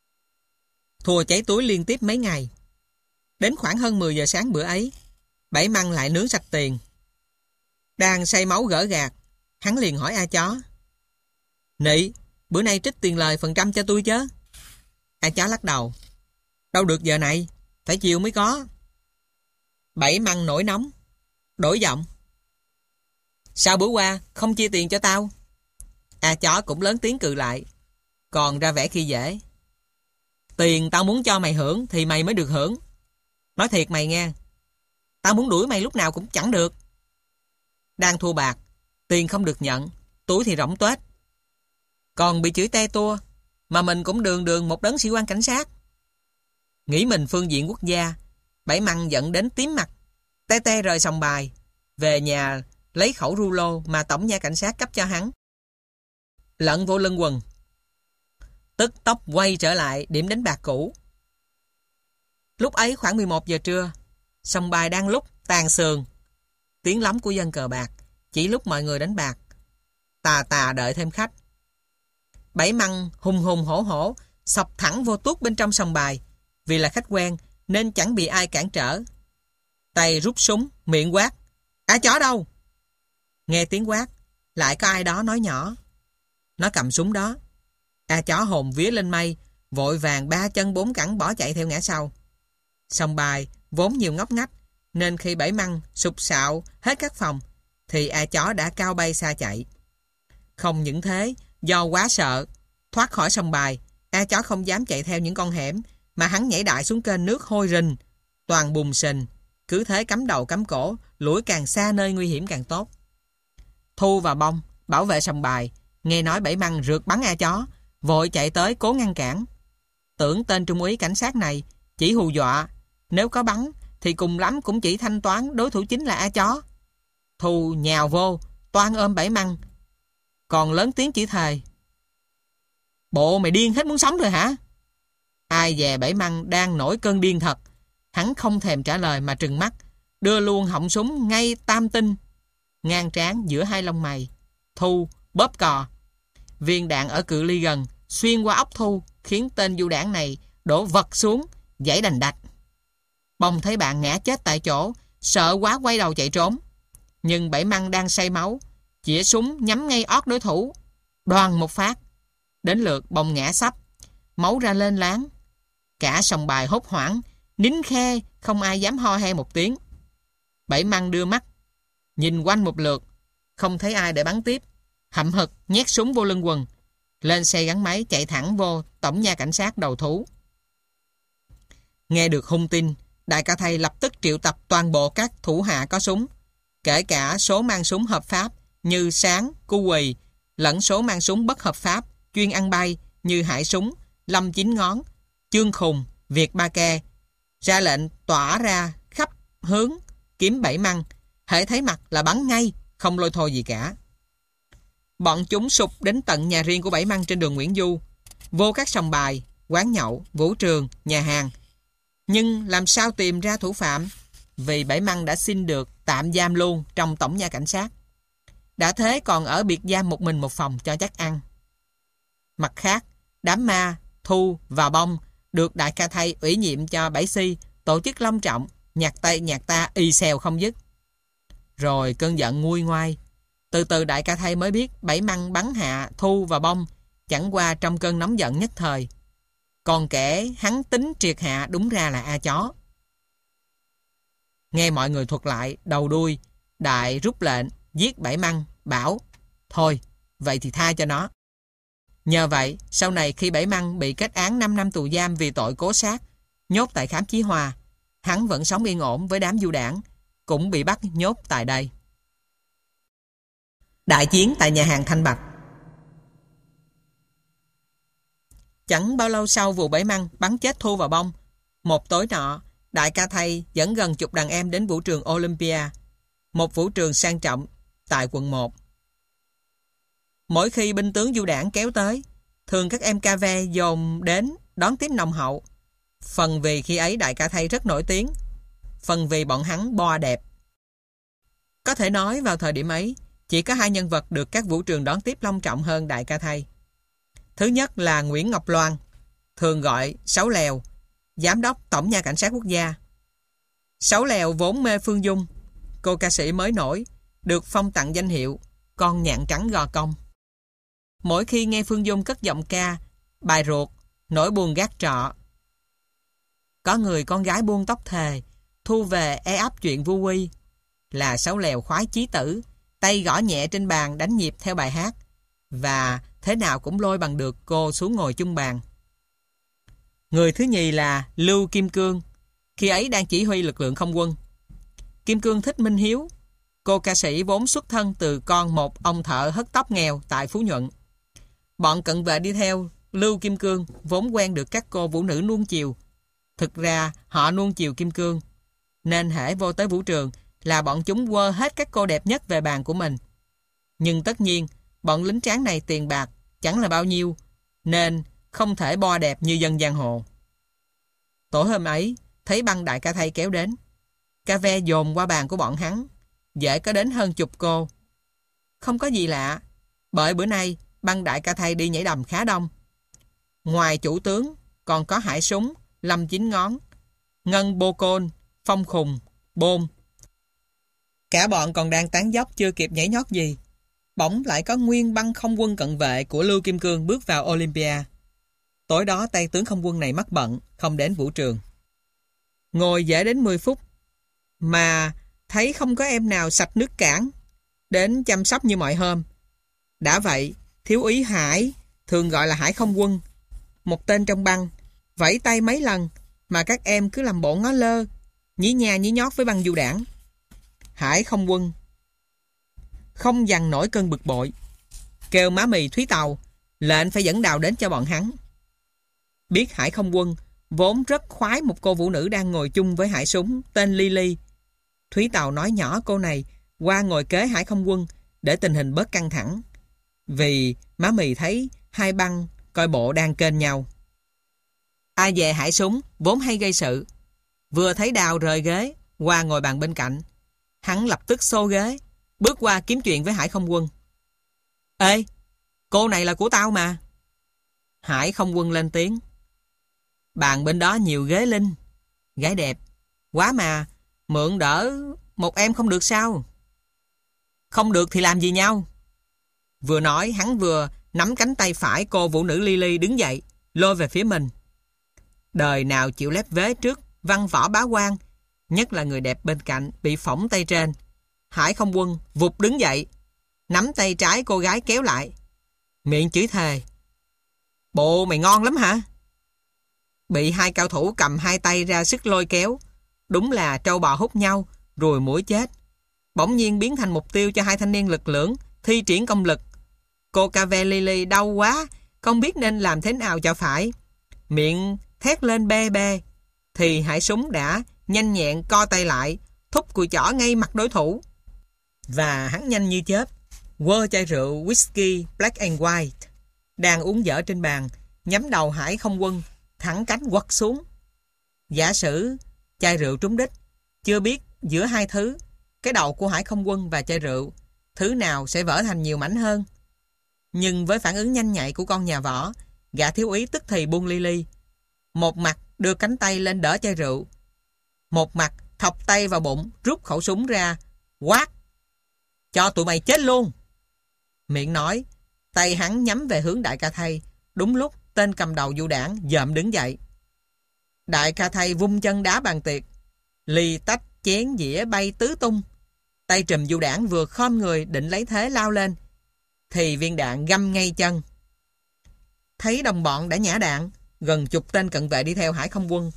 thua cháy túi liên tiếp mấy ngày. Đến khoảng hơn mười giờ sáng bữa ấy, Bảy Măng lại nướng sạch tiền. Đang say máu gỡ gạt, hắn liền hỏi A Chó: "Nị, bữa nay trích tiền lời phần trăm cho tôi chứ?" A Chó lắc đầu: "Đâu được giờ này, phải chiều mới có." Bảy Măng nổi nóng, đổi giọng: "Sao bữa qua không chia tiền cho tao?" A Chó cũng lớn tiếng cự lại, còn ra vẻ khi dễ: "Tiền tao muốn cho mày hưởng thì mày mới được hưởng. Nói thiệt mày nghe, tao muốn đuổi mày lúc nào cũng chẳng được. Đang thua bạc, tiền không được nhận, túi thì rỗng tuếch. Còn bị chửi te tua, mà mình cũng đường đường một đấng sĩ quan cảnh sát." Nghĩ mình phương diện quốc gia, Bảy Măng giận đến tím mặt, te te rời sòng bài, về nhà lấy khẩu rulo mà tổng nha cảnh sát cấp cho hắn, lận vô lưng quần, tức tốc quay trở lại điểm đánh bạc cũ. Lúc ấy khoảng mười một giờ trưa, sòng bài đang lúc tàn sườn, tiếng lóng của dân cờ bạc, chỉ lúc mọi người đánh bạc, tà tà đợi thêm khách. Bảy Măng hùng hùng hổ hổ xộc thẳng vô tuốt bên trong sòng bài, vì là khách quen nên chẳng bị ai cản trở. Tay rút súng, miệng quát: "A Chó đâu?" Nghe tiếng quát, lại có ai đó nói nhỏ: "Nó cầm súng đó." A Chó hồn vía lên mây, vội vàng ba chân bốn cẳng bỏ chạy theo ngã sau. Sòng bài vốn nhiều ngóc ngách, nên khi Bảy Măng sục sạo hết các phòng, thì A Chó đã cao bay xa chạy. Không những thế, do quá sợ thoát khỏi sòng bài, A Chó không dám chạy theo những con hẻm, mà hắn nhảy đại xuống kênh nước hôi rình, toàn bùn sình, cứ thế cắm đầu cắm cổ, lủi càng xa nơi nguy hiểm càng tốt. Thu và Bông, bảo vệ sòng bài, nghe nói Bảy Măng rượt bắn A Chó, vội chạy tới cố ngăn cản. Tưởng tên trung úy cảnh sát này chỉ hù dọa, nếu có bắn thì cùng lắm cũng chỉ thanh toán đối thủ chính là A Chó. Thu nhào vô, toan ôm Bảy Măng, còn lớn tiếng chỉ thề: "Bộ mày điên hết muốn sống rồi hả?" Ai dè Bảy Măng đang nổi cơn điên thật, hắn không thèm trả lời mà trừng mắt, đưa luôn họng súng ngay tam tinh, ngang trán giữa hai lông mày. Thu bóp cò. Viên đạn ở cự ly gần xuyên qua óc Thu, khiến tên du đảng này đổ vật xuống, giãy đành đạch. Bông thấy bạn ngã chết tại chỗ, sợ quá quay đầu chạy trốn. Nhưng Bảy Măng đang say máu, chĩa súng nhắm ngay ót đối thủ, đoan một phát. Đến lượt Bông ngã sấp, máu ra lên láng. Cả sòng bài hốt hoảng, nín khe, không ai dám ho he một tiếng. Bảy Măng đưa mắt nhìn quanh một lượt, không thấy ai để bắn tiếp, hậm hực nhét súng vô lưng quần, lên xe gắn máy chạy thẳng vô tổng nha cảnh sát đầu thú. Nghe được hung tin, Đại Ca Thay lập tức triệu tập toàn bộ các thủ hạ có súng, kể cả số mang súng hợp pháp như Sáng, Cu Quỳ, lẫn số mang súng bất hợp pháp chuyên ăn bay như Hải Súng, Lâm Chín Ngón, Chương Khùng, Việt Ba Ke, ra lệnh tỏa ra khắp hướng kiếm Bảy Măng, hễ thấy mặt là bắn ngay, không lôi thôi gì cả. Bọn chúng sục đến tận nhà riêng của Bảy Măng trên đường Nguyễn Du, vô các sòng bài, quán nhậu, vũ trường, nhà hàng. Nhưng làm sao tìm ra thủ phạm, vì Bảy Măng đã xin được tạm giam luôn trong tổng nha cảnh sát. Đã thế còn ở biệt giam một mình một phòng cho chắc ăn. Mặt khác, đám ma, Thu và Bông được Đại Ca Thay ủy nhiệm cho Bảy Si tổ chức long trọng, nhạc Tây nhạc ta y xèo không dứt. Rồi cơn giận nguôi ngoai, từ từ Đại Ca Thay mới biết Bảy Măng bắn hạ Thu và Bông chẳng qua trong cơn nóng giận nhất thời. Còn kẻ hắn tính triệt hạ đúng ra là A Chó. Nghe mọi người thuật lại đầu đuôi, Đại rút lệnh giết Bảy Măng, bảo: "Thôi, vậy thì tha cho nó." Nhờ vậy, sau này khi Bảy Măng bị kết án năm năm tù giam vì tội cố sát, nhốt tại Khám Chí Hòa, Hắn vẫn sống yên ổn với đám du đảng, cũng bị bắt nhốt tại đây. Đại chiến tại nhà hàng Thanh Bạch. Chẳng bao lâu sau vụ bẫy măng bắn chết Thu và Bông, một tối nọ, Đại ca Thầy dẫn gần chục đàn em đến vũ trường Olympia, một vũ trường sang trọng tại quận một. Mỗi khi binh tướng du đảng kéo tới, thường các em ca ve dồn đến đón tiếp nồng hậu. Phần vì khi ấy Đại ca Thầy rất nổi tiếng, phần vì bọn hắn bo đẹp. Có thể nói vào thời điểm ấy, chỉ có hai nhân vật được các vũ trường đón tiếp long trọng hơn Đại ca Thầy. Thứ nhất là Nguyễn Ngọc Loan, thường gọi Sáu Lèo, Giám đốc Tổng nha Cảnh sát Quốc gia. Sáu Lèo vốn mê Phương Dung, cô ca sĩ mới nổi, được phong tặng danh hiệu con nhạn trắng Gò Công. Mỗi khi nghe Phương Dung cất giọng ca bài ruột Nỗi buồn gác trọ, có người con gái buông tóc thề, thu về e ấp chuyện vu quy, là Sáu Lèo khoái chí tử, tay gõ nhẹ trên bàn đánh nhịp theo bài hát, và thế nào cũng lôi bằng được cô xuống ngồi chung bàn. Người thứ nhì là Lưu Kim Cương, khi ấy đang chỉ huy lực lượng không quân. Kim Cương thích Minh Hiếu, cô ca sĩ vốn xuất thân từ con một ông thợ hớt tóc nghèo tại Phú Nhuận. Bọn cận vệ đi theo Lưu Kim Cương vốn quen được các cô vũ nữ nuông chiều. Thực ra họ nuông chiều Kim Cương, nên hễ vô tới vũ trường là bọn chúng quơ hết các cô đẹp nhất về bàn của mình. Nhưng tất nhiên, bọn lính tráng này tiền bạc chẳng là bao nhiêu, nên không thể bo đẹp như dân giang hồ. Tối hôm ấy, thấy băng Đại ca Thầy kéo đến, ca ve dồn qua bàn của bọn hắn, dễ có đến hơn chục cô. Không có gì lạ, bởi bữa nay băng Đại ca Thầy đi nhảy đầm khá đông. Ngoài chủ tướng, còn có Hải Súng, Lâm Chín Ngón, Ngân Bô Côn, Phong Khùng, Bôn. Cả bọn còn đang tán dốc chưa kịp nhảy nhót gì, bỗng lại có nguyên băng không quân cận vệ của Lưu Kim Cương bước vào Olympia. Tối đó tay tướng không quân này mắc bận, không đến vũ trường. Ngồi dễ đến mười phút, mà thấy không có em nào sạch nước cảng đến chăm sóc như mọi hôm. Đã vậy, thiếu úy Hải, thường gọi là Hải không quân, một tên trong băng, vẫy tay mấy lần mà các em cứ làm bộ ngó lơ, nhí nha nhí nhót với băng du đảng. Hải không quân không dằn nổi cơn bực bội, kêu má mì Thúy Tàu lệnh phải dẫn đào đến cho bọn hắn. Biết Hải không quân vốn rất khoái một cô vũ nữ đang ngồi chung với Hải Súng tên Lily. Thúy Tàu nói nhỏ cô này qua ngồi kế Hải không quân để tình hình bớt căng thẳng, vì má mì thấy hai băng coi bộ đang kênh nhau. Ai về Hải Súng vốn hay gây sự, vừa thấy đào rời ghế qua ngồi bàn bên cạnh, hắn lập tức xô ghế bước qua kiếm chuyện với Hải không quân. Ê, cô này là của tao mà. Hải không quân lên tiếng. Bàn bên đó nhiều ghế linh, gái đẹp quá mà, mượn đỡ một em không được sao? Không được thì làm gì nhau? Vừa nói hắn vừa nắm cánh tay phải cô vũ nữ Lily đứng dậy, lôi về phía mình. Đời nào chịu lép vế trước văn võ bá quan, nhất là người đẹp bên cạnh bị phỏng tay trên. Hải không quân vụt đứng dậy, nắm tay trái cô gái kéo lại, miệng chửi thề. Bộ mày ngon lắm hả? Bị hai cao thủ cầm hai tay ra sức lôi kéo, đúng là trâu bò hút nhau, ruồi muỗi chết. Bỗng nhiên biến thành mục tiêu cho hai thanh niên lực lưỡng thi triển công lực. Cô Cave Lily đau quá, không biết nên làm thế nào cho phải. Miệng thét lên bê bê, thì Hải Súng đã nhanh nhẹn co tay lại, thúc cùi chỏ ngay mặt đối thủ. Và hắn nhanh như chớp, quơ chai rượu whisky Black and White đang uống dở trên bàn, nhắm đầu Hải không quân, thẳng cánh quật xuống. Giả sử chai rượu trúng đích, chưa biết giữa hai thứ, cái đầu của Hải không quân và chai rượu, thứ nào sẽ vỡ thành nhiều mảnh hơn. Nhưng với phản ứng nhanh nhạy của con nhà võ, gã thiếu úy tức thì buông Lily, một mặt đưa cánh tay lên đỡ chai rượu, một mặt thọc tay vào bụng, rút khẩu súng ra, quát: Cho tụi mày chết luôn! Miệng nói, tay hắn nhắm về hướng Đại ca Thầy. Đúng lúc tên cầm đầu du đảng dợm đứng dậy. Đại ca Thầy vung chân đá bàn tiệc, ly tách chén dĩa bay tứ tung. Tay trùm du đảng vừa khom người định lấy thế lao lên, thì viên đạn găm ngay chân. Thấy đồng bọn đã nhả đạn, gần chục tên cận vệ đi theo Hải không quân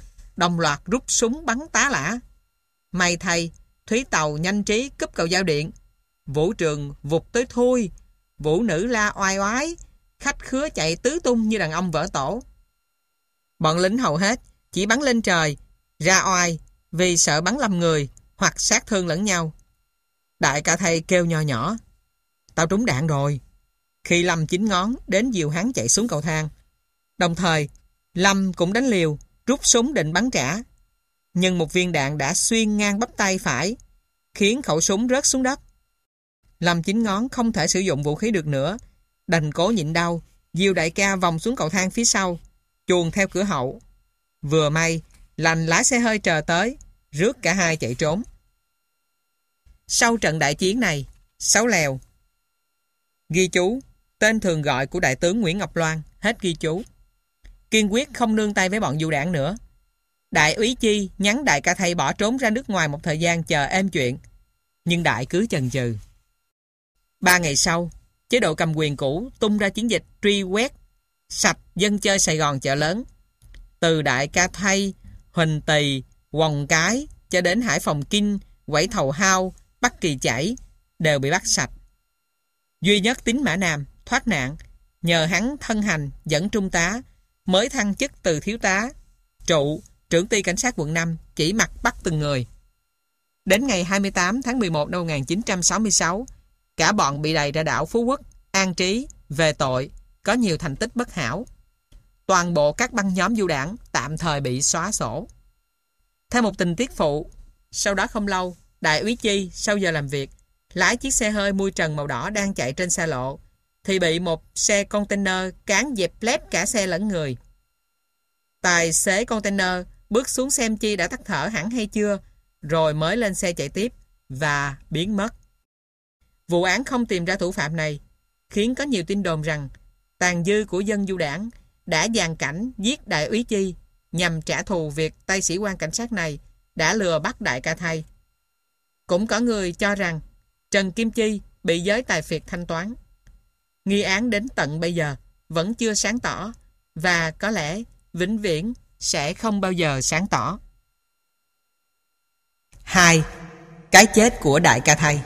đồng loạt rút súng bắn tá lả. May thay, Thúy Tàu nhanh trí cúp cầu giao điện. Vũ trường vụt tới thui, vũ nữ la oai oái, khách khứa chạy tứ tung như đàn ông vỡ tổ. Bọn lính hầu hết chỉ bắn lên trời, ra oai vì sợ bắn lầm người hoặc sát thương lẫn nhau. Đại ca thầy kêu nho nhỏ: "Tao trúng đạn rồi." Khi Lâm Chín Ngón đến dìu hắn chạy xuống cầu thang. Đồng thời, Lâm cũng đánh liều, rút súng định bắn trả. Nhưng một viên đạn đã xuyên ngang bắp tay phải, khiến khẩu súng rớt xuống đất. Lâm Chín Ngón không thể sử dụng vũ khí được nữa, đành cố nhịn đau, dìu đại ca vòng xuống cầu thang phía sau, chuồn theo cửa hậu. Vừa may, Lành lái xe hơi chờ tới, rước cả hai chạy trốn. Sau trận đại chiến này, Sáu Lèo. Ghi chú, tên thường gọi của đại tướng Nguyễn Ngọc Loan, hết ghi chú. Kiên quyết không nương tay với bọn du đảng nữa. Đại úy Chi nhắn đại ca thầy bỏ trốn ra nước ngoài một thời gian chờ êm chuyện, nhưng đại cứ chần chừ. Ba ngày sau, chế độ cầm quyền cũ tung ra chiến dịch truy quét sạch dân chơi Sài Gòn chợ lớn. Từ Đại Ca Thay, Huỳnh Tỳ, Quòng Cái cho đến Hải Phòng Kinh, Quẩy Thầu Hao, Bắc Kỳ Chảy đều bị bắt sạch. Duy nhất Tín Mã Nam thoát nạn nhờ hắn thân hành dẫn trung tá mới thăng chức từ thiếu tá, trụ, trưởng ty cảnh sát quận năm chỉ mặt bắt từng người. Đến ngày hai mươi tám tháng mười một năm một nghìn chín trăm sáu mươi sáu, cả bọn bị đày ra đảo Phú Quốc, an trí về tội có nhiều thành tích bất hảo. Toàn bộ các băng nhóm du đảng tạm thời bị xóa sổ. Theo một tình tiết phụ, sau đó không lâu, đại úy Chi sau giờ làm việc lái chiếc xe hơi mui trần màu đỏ đang chạy trên xa lộ thì bị một xe container cán dẹp lép cả xe lẫn người. Tài xế container bước xuống xem Chi đã tắt thở hẳn hay chưa, rồi mới lên xe chạy tiếp và biến mất. Vụ án không tìm ra thủ phạm này khiến có nhiều tin đồn rằng tàn dư của dân du đảng đã dàn cảnh giết đại úy Chi nhằm trả thù việc tay sĩ quan cảnh sát này đã lừa bắt đại ca Thay. Cũng có người cho rằng Trần Kim Chi bị giới tài phiệt thanh toán. Nghi án đến tận bây giờ vẫn chưa sáng tỏ và có lẽ vĩnh viễn sẽ không bao giờ sáng tỏ. Hai. Cái chết của đại ca Thay.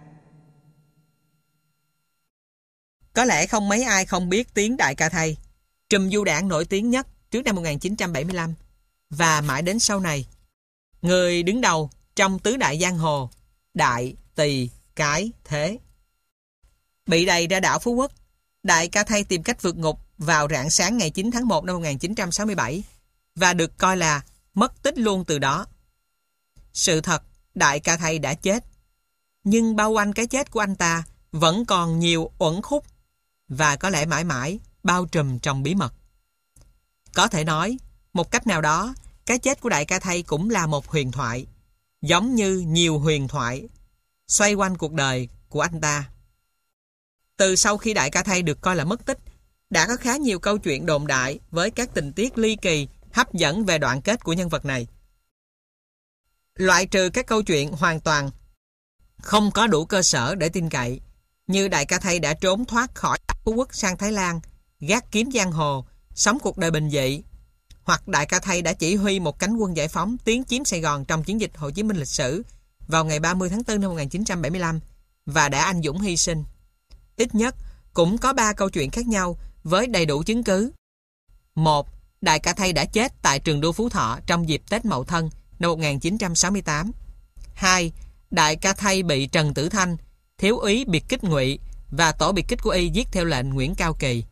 Có lẽ không mấy ai không biết tiếng đại ca Thay, trùm du đảng nổi tiếng nhất trước năm một nghìn chín trăm bảy mươi lăm và mãi đến sau này. Người đứng đầu trong tứ đại giang hồ, Đại, Tỳ, Cái, Thế. Bị đày ra đảo Phú Quốc, đại ca Thay tìm cách vượt ngục vào rạng sáng ngày chín tháng một năm một nghìn chín trăm sáu mươi bảy và được coi là mất tích luôn từ đó. Sự thật, đại ca Thay đã chết, nhưng bao quanh cái chết của anh ta vẫn còn nhiều uẩn khúc và có lẽ mãi mãi bao trùm trong bí mật. Có thể nói, một cách nào đó, cái chết của đại ca Thay cũng là một huyền thoại, giống như nhiều huyền thoại xoay quanh cuộc đời của anh ta. Từ sau khi đại ca Thay được coi là mất tích, đã có khá nhiều câu chuyện đồn đại với các tình tiết ly kỳ, hấp dẫn về đoạn kết của nhân vật này. Loại trừ các câu chuyện hoàn toàn không có đủ cơ sở để tin cậy, như đại ca Thay đã trốn thoát khỏi Phú Quốc sang Thái Lan, gác kiếm giang hồ, sống cuộc đời bình dị, hoặc đại ca Thay đã chỉ huy một cánh quân giải phóng tiến chiếm Sài Gòn trong chiến dịch Hồ Chí Minh lịch sử vào ngày ba mươi tháng tư năm một nghìn chín trăm bảy mươi lăm và đã anh dũng hy sinh. Ít nhất cũng có ba câu chuyện khác nhau với đầy đủ chứng cứ. Một, đại ca Thay đã chết tại trường đua Phú Thọ trong dịp Tết Mậu Thân năm một nghìn chín trăm sáu mươi tám. Hai, đại ca Thay bị Trần Tử Thanh, thiếu úy biệt kích Ngụy và tổ biệt kích của y giết theo lệnh Nguyễn Cao Kỳ.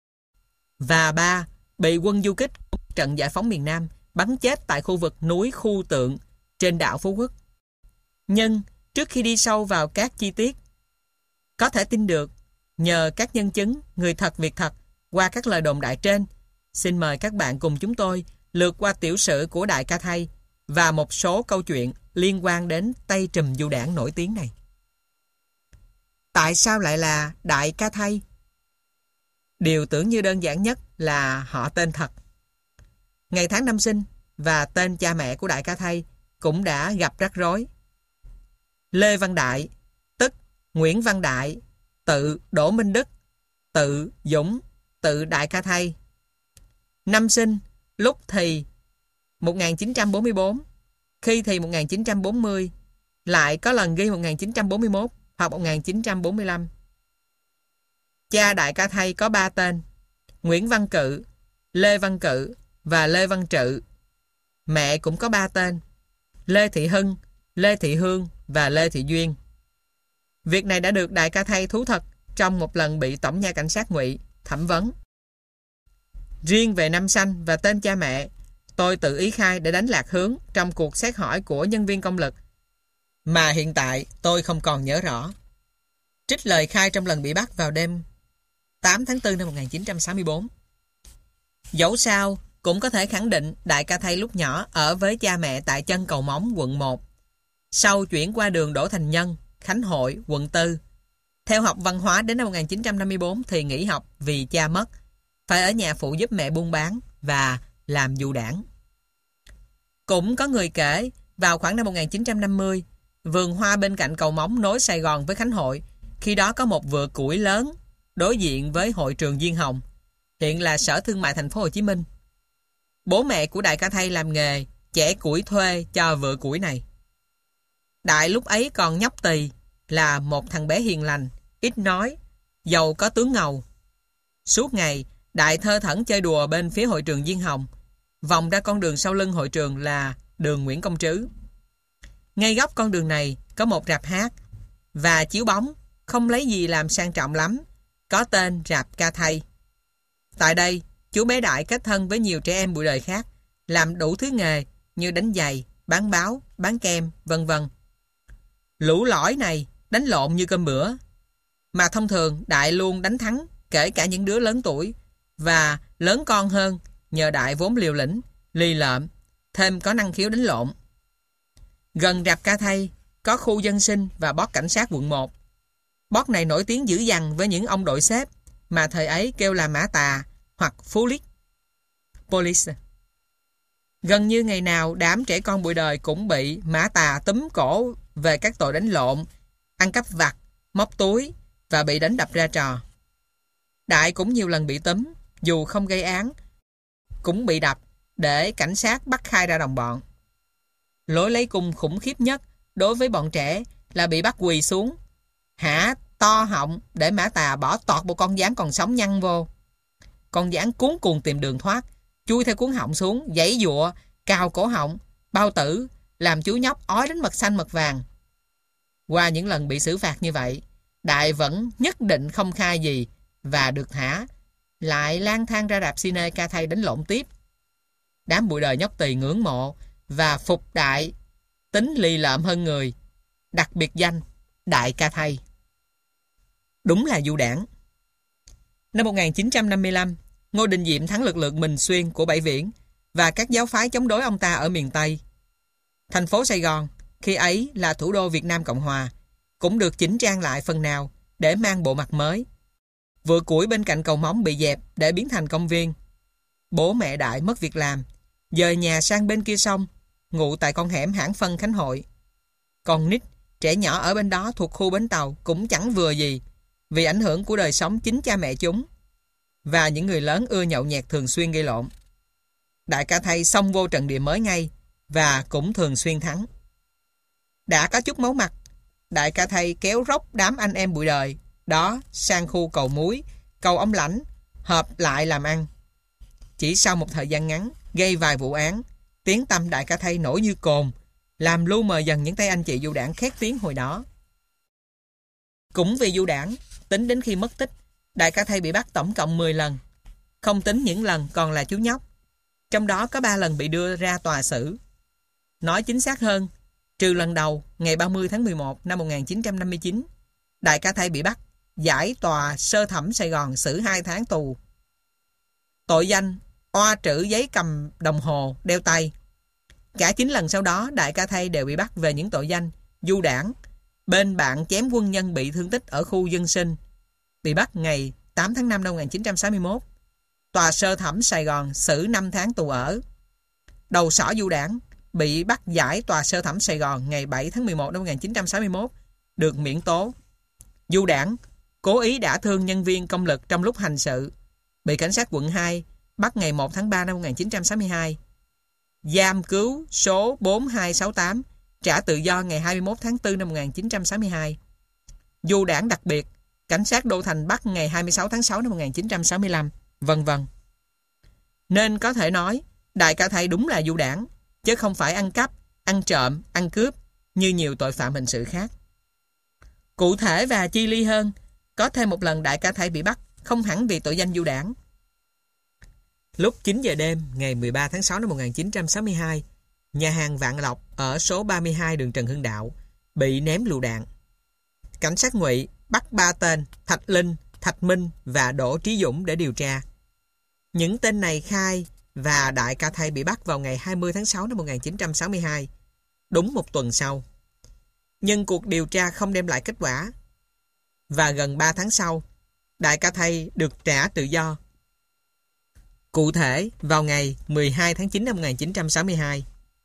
Và ba, bị quân du kích trận giải phóng miền Nam bắn chết tại khu vực núi Khu Tượng trên đảo Phú Quốc. Nhưng trước khi đi sâu vào các chi tiết có thể tin được, nhờ các nhân chứng, người thật việc thật qua các lời đồn đại trên, xin mời các bạn cùng chúng tôi lượt qua tiểu sử của đại ca Thay và một số câu chuyện liên quan đến tay trùm du đảng nổi tiếng này. Tại sao lại là đại ca Thay? Điều tưởng như đơn giản nhất là họ tên thật. Ngày tháng năm sinh và tên cha mẹ của đại ca Thay cũng đã gặp rắc rối. Lê Văn Đại, tức Nguyễn Văn Đại, tự Đỗ Minh Đức, tự Dũng, tự đại ca Thay. Năm sinh lúc thì một nghìn chín trăm bốn mươi bốn, khi thì một nghìn chín trăm bốn mươi, lại có lần ghi một nghìn chín trăm bốn mươi mốt hoặc một nghìn chín trăm bốn mươi lăm. Cha Đại Ca Thay có ba tên: Nguyễn Văn Cự, Lê Văn Cự và Lê Văn Trự. Mẹ cũng có ba tên: Lê Thị Hưng, Lê Thị Hương và Lê Thị Duyên. Việc này đã được Đại Ca Thay thú thật trong một lần bị Tổng nha cảnh sát Ngụy thẩm vấn. Riêng về năm sanh và tên cha mẹ, tôi tự ý khai để đánh lạc hướng trong cuộc xét hỏi của nhân viên công lực, mà hiện tại tôi không còn nhớ rõ. Trích lời khai trong lần bị bắt vào đêm tám tháng tư năm một nghìn chín trăm sáu mươi bốn. Dẫu sao, cũng có thể khẳng định Đại Ca Thay lúc nhỏ ở với cha mẹ tại chân Cầu Móng, quận một. Sau chuyển qua đường Đỗ Thành Nhân, Khánh Hội, quận tư. Theo học văn hóa đến năm một nghìn chín trăm năm mươi bốn thì nghỉ học vì cha mất, phải ở nhà phụ giúp mẹ buôn bán và làm vụ đảng. Cũng có người kể, vào khoảng năm một nghìn chín trăm năm mươi, vườn hoa bên cạnh Cầu Móng nối Sài Gòn với Khánh Hội, khi đó có một vựa củi lớn đối diện với hội trường Diên Hồng, hiện là Sở Thương mại Thành phố Hồ Chí Minh. Bố mẹ của Đại Ca Thay làm nghề chẻ củi thuê cho vựa củi này. Đại lúc ấy còn nhóc tì, là một thằng bé hiền lành, ít nói, giàu có tướng ngầu. Suốt ngày, Đại thơ thẩn chơi đùa bên phía hội trường Diên Hồng, vòng ra con đường sau lưng hội trường là đường Nguyễn Công Trứ. Ngay góc con đường này có một rạp hát và chiếu bóng, không lấy gì làm sang trọng lắm, có tên rạp Ca Thay. Tại đây, chú bé Đại kết thân với nhiều trẻ em bụi đời khác, làm đủ thứ nghề như đánh giày, bán báo, bán kem, vân vân. Lũ lỏi này đánh lộn như cơm bữa, mà thông thường Đại luôn đánh thắng, kể cả những đứa lớn tuổi và lớn con hơn, nhờ Đại vốn liều lĩnh, lì lợm, thêm có năng khiếu đánh lộn. Gần rạp Ca Thay có khu dân sinh và boss cảnh sát quận một. Boss này nổi tiếng dữ dằn với những ông đội xếp mà thời ấy kêu là Mã Tà hoặc Phú Lít Police. Gần như ngày nào đám trẻ con bụi đời cũng bị Mã Tà túm cổ về các tội đánh lộn, ăn cắp vặt, móc túi và bị đánh đập ra trò. Đại cũng nhiều lần bị túm, dù không gây án, cũng bị đập để cảnh sát bắt khai ra đồng bọn. Lối lấy cung khủng khiếp nhất đối với bọn trẻ là bị bắt quỳ xuống, hả to họng để Mã Tà bỏ tọt một con gián còn sống nhăn vô. Con gián cuống cuồng tìm đường thoát, chui theo cuốn họng xuống, giãy giụa, cào cổ họng, bao tử, làm chú nhóc ói đến mật xanh mật vàng. Qua những lần bị xử phạt như vậy, Đại vẫn nhất định không khai gì và được thả, lại lang thang ra rạp cine Ca Thay đánh lộn tiếp. Đám bụi đời nhóc tỳ ngưỡng mộ và phục Đại tính lì lợm hơn người, đặt biệt danh Đại Ca Thay. Đúng là du đảng. Năm một nghìn chín trăm năm mươi lăm, Ngô Đình Diệm thắng lực lượng Bình Xuyên của Bảy Viễn và các giáo phái chống đối ông ta ở miền Tây. Thành phố Sài Gòn, khi ấy là thủ đô Việt Nam Cộng Hòa, cũng được chỉnh trang lại phần nào để mang bộ mặt mới. Vựa củi bên cạnh Cầu Móng bị dẹp để biến thành công viên. Bố mẹ Đại mất việc làm, dời nhà sang bên kia sông, ngụ tại con hẻm Hãng Phân Khánh Hội. Còn nít, trẻ nhỏ ở bên đó thuộc khu bến tàu cũng chẳng vừa gì, vì ảnh hưởng của đời sống chính cha mẹ chúng và những người lớn ưa nhậu nhẹt thường xuyên gây lộn. Đại Ca Thay xông vô trận địa mới ngay và cũng thường xuyên thắng. Đã có chút máu mặt, Đại Ca Thay kéo róc đám anh em bụi đời đó sang khu Cầu Muối, Cầu Ông Lãnh, hợp lại làm ăn. Chỉ sau một thời gian ngắn, gây vài vụ án, tiếng tăm Đại Ca Thay nổi như cồn, làm lu mờ dần những tay anh chị du đảng khét tiếng hồi đó. Cũng vì du đảng, tính đến khi mất tích, Đại Ca Thay bị bắt tổng cộng mười lần, không tính những lần còn là chú nhóc. Trong đó có ba lần bị đưa ra tòa xử. Nói chính xác hơn, trừ lần đầu ngày ba mươi tháng mười một năm một nghìn chín trăm năm mươi chín, Đại Ca Thay bị bắt, giải tòa sơ thẩm Sài Gòn xử hai tháng tù. Tội danh oa trữ giấy cầm đồng hồ, đeo tay. Cả chín lần sau đó, Đại Ca Thay đều bị bắt về những tội danh du đảng, bên bạn chém quân nhân bị thương tích ở khu dân sinh. Bị bắt ngày tám tháng năm năm một nghìn chín trăm sáu mươi mốt. Tòa sơ thẩm Sài Gòn xử năm tháng tù ở. Đầu sỏ du đảng bị bắt giải tòa sơ thẩm Sài Gòn ngày bảy tháng mười một năm một nghìn chín trăm sáu mươi mốt, được miễn tố. Du đảng cố ý đả thương nhân viên công lực trong lúc hành sự, bị cảnh sát quận hai bắt ngày một tháng ba năm một nghìn chín trăm sáu mươi hai. Giam cứu số bốn hai sáu tám, trả tự do ngày hai mươi mốt tháng tư năm một nghìn chín trăm sáu mươi hai. Du đảng đặc biệt, cảnh sát Đô Thành bắt ngày hai mươi sáu tháng sáu năm một nghìn chín trăm sáu mươi lăm, vân vân. Nên có thể nói, Đại Ca Thây đúng là du đảng, chứ không phải ăn cắp, ăn trộm, ăn cướp như nhiều tội phạm hình sự khác. Cụ thể và chi li hơn, có thêm một lần Đại Ca Thây bị bắt, không hẳn vì tội danh du đảng. Lúc chín giờ đêm ngày mười ba tháng sáu năm một nghìn chín trăm sáu mươi hai, nhà hàng Vạn Lộc ở số ba mươi hai đường Trần Hưng Đạo bị ném lựu đạn. Cảnh sát Ngụy bắt ba tên Thạch Linh, Thạch Minh và Đỗ Trí Dũng để điều tra. Những tên này khai và Đại Ca Thây bị bắt vào ngày hai mươi tháng sáu năm một nghìn chín trăm sáu mươi hai, đúng một tuần sau. Nhưng cuộc điều tra không đem lại kết quả. Và gần ba tháng sau, Đại Ca Thây được trả tự do. Cụ thể, vào ngày mười hai tháng chín năm một nghìn chín trăm sáu mươi hai.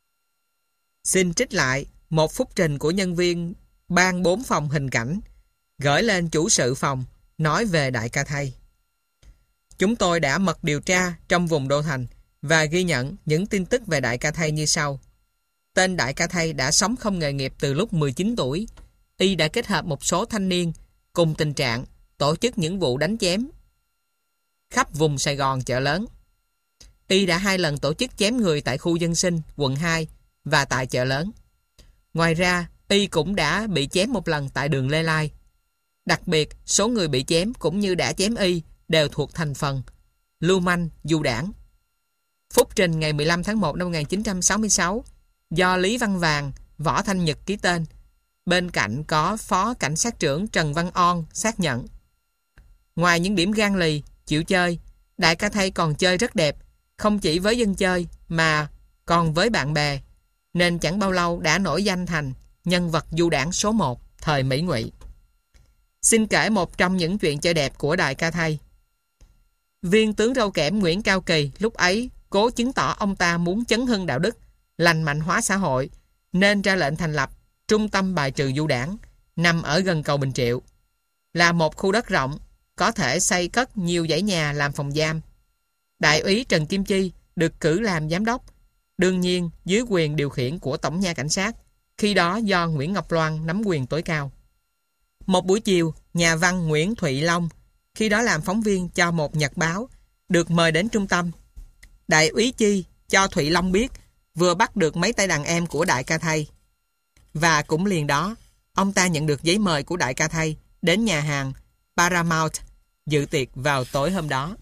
Xin trích lại một phúc trình của nhân viên ban bốn phòng hình cảnh gửi lên chủ sự phòng nói về Đại Ca Thây. Chúng tôi đã mật điều tra trong vùng Đô Thành và ghi nhận những tin tức về Đại Ca Thây như sau. Tên Đại Ca Thây đã sống không nghề nghiệp từ lúc mười chín tuổi. Y đã kết hợp một số thanh niên cùng tình trạng tổ chức những vụ đánh chém khắp vùng Sài Gòn chợ lớn. Y đã hai lần tổ chức chém người tại khu dân sinh quận hai và tại chợ lớn. Ngoài ra, Y cũng đã bị chém một lần tại đường Lê Lai. Đặc biệt, số người bị chém cũng như đã chém Y đều thuộc thành phần lưu manh, du đảng. Phúc trình ngày mười lăm tháng một năm một nghìn chín trăm sáu mươi sáu do Lý Văn Vàng, Võ Thanh Nhật ký tên. Bên cạnh có Phó Cảnh sát trưởng Trần Văn On xác nhận. Ngoài những điểm gan lì, chịu chơi, Đại Ca Thây còn chơi rất đẹp, không chỉ với dân chơi mà còn với bạn bè, nên chẳng bao lâu đã nổi danh thành nhân vật du đảng số một thời Mỹ Ngụy. Xin kể một trong những chuyện chơi đẹp của Đại Ca Thây. Viên tướng râu kẽm Nguyễn Cao Kỳ lúc ấy cố chứng tỏ ông ta muốn chấn hưng đạo đức, lành mạnh hóa xã hội, nên ra lệnh thành lập Trung tâm bài trừ du đảng, nằm ở gần cầu Bình Triệu. Là một khu đất rộng, có thể xây cất nhiều dãy nhà làm phòng giam. Đại úy Trần Kim Chi được cử làm giám đốc, đương nhiên dưới quyền điều khiển của Tổng nha Cảnh sát, khi đó do Nguyễn Ngọc Loan nắm quyền tối cao. Một buổi chiều, nhà văn Nguyễn Thụy Long, khi đó làm phóng viên cho một nhật báo, được mời đến trung tâm. Đại úy Chi cho Thụy Long biết vừa bắt được mấy tay đàn em của Đại Ca Thây. Và cũng liền đó, ông ta nhận được giấy mời của Đại Ca Thây đến nhà hàng Paramount dự tiệc vào tối hôm đó.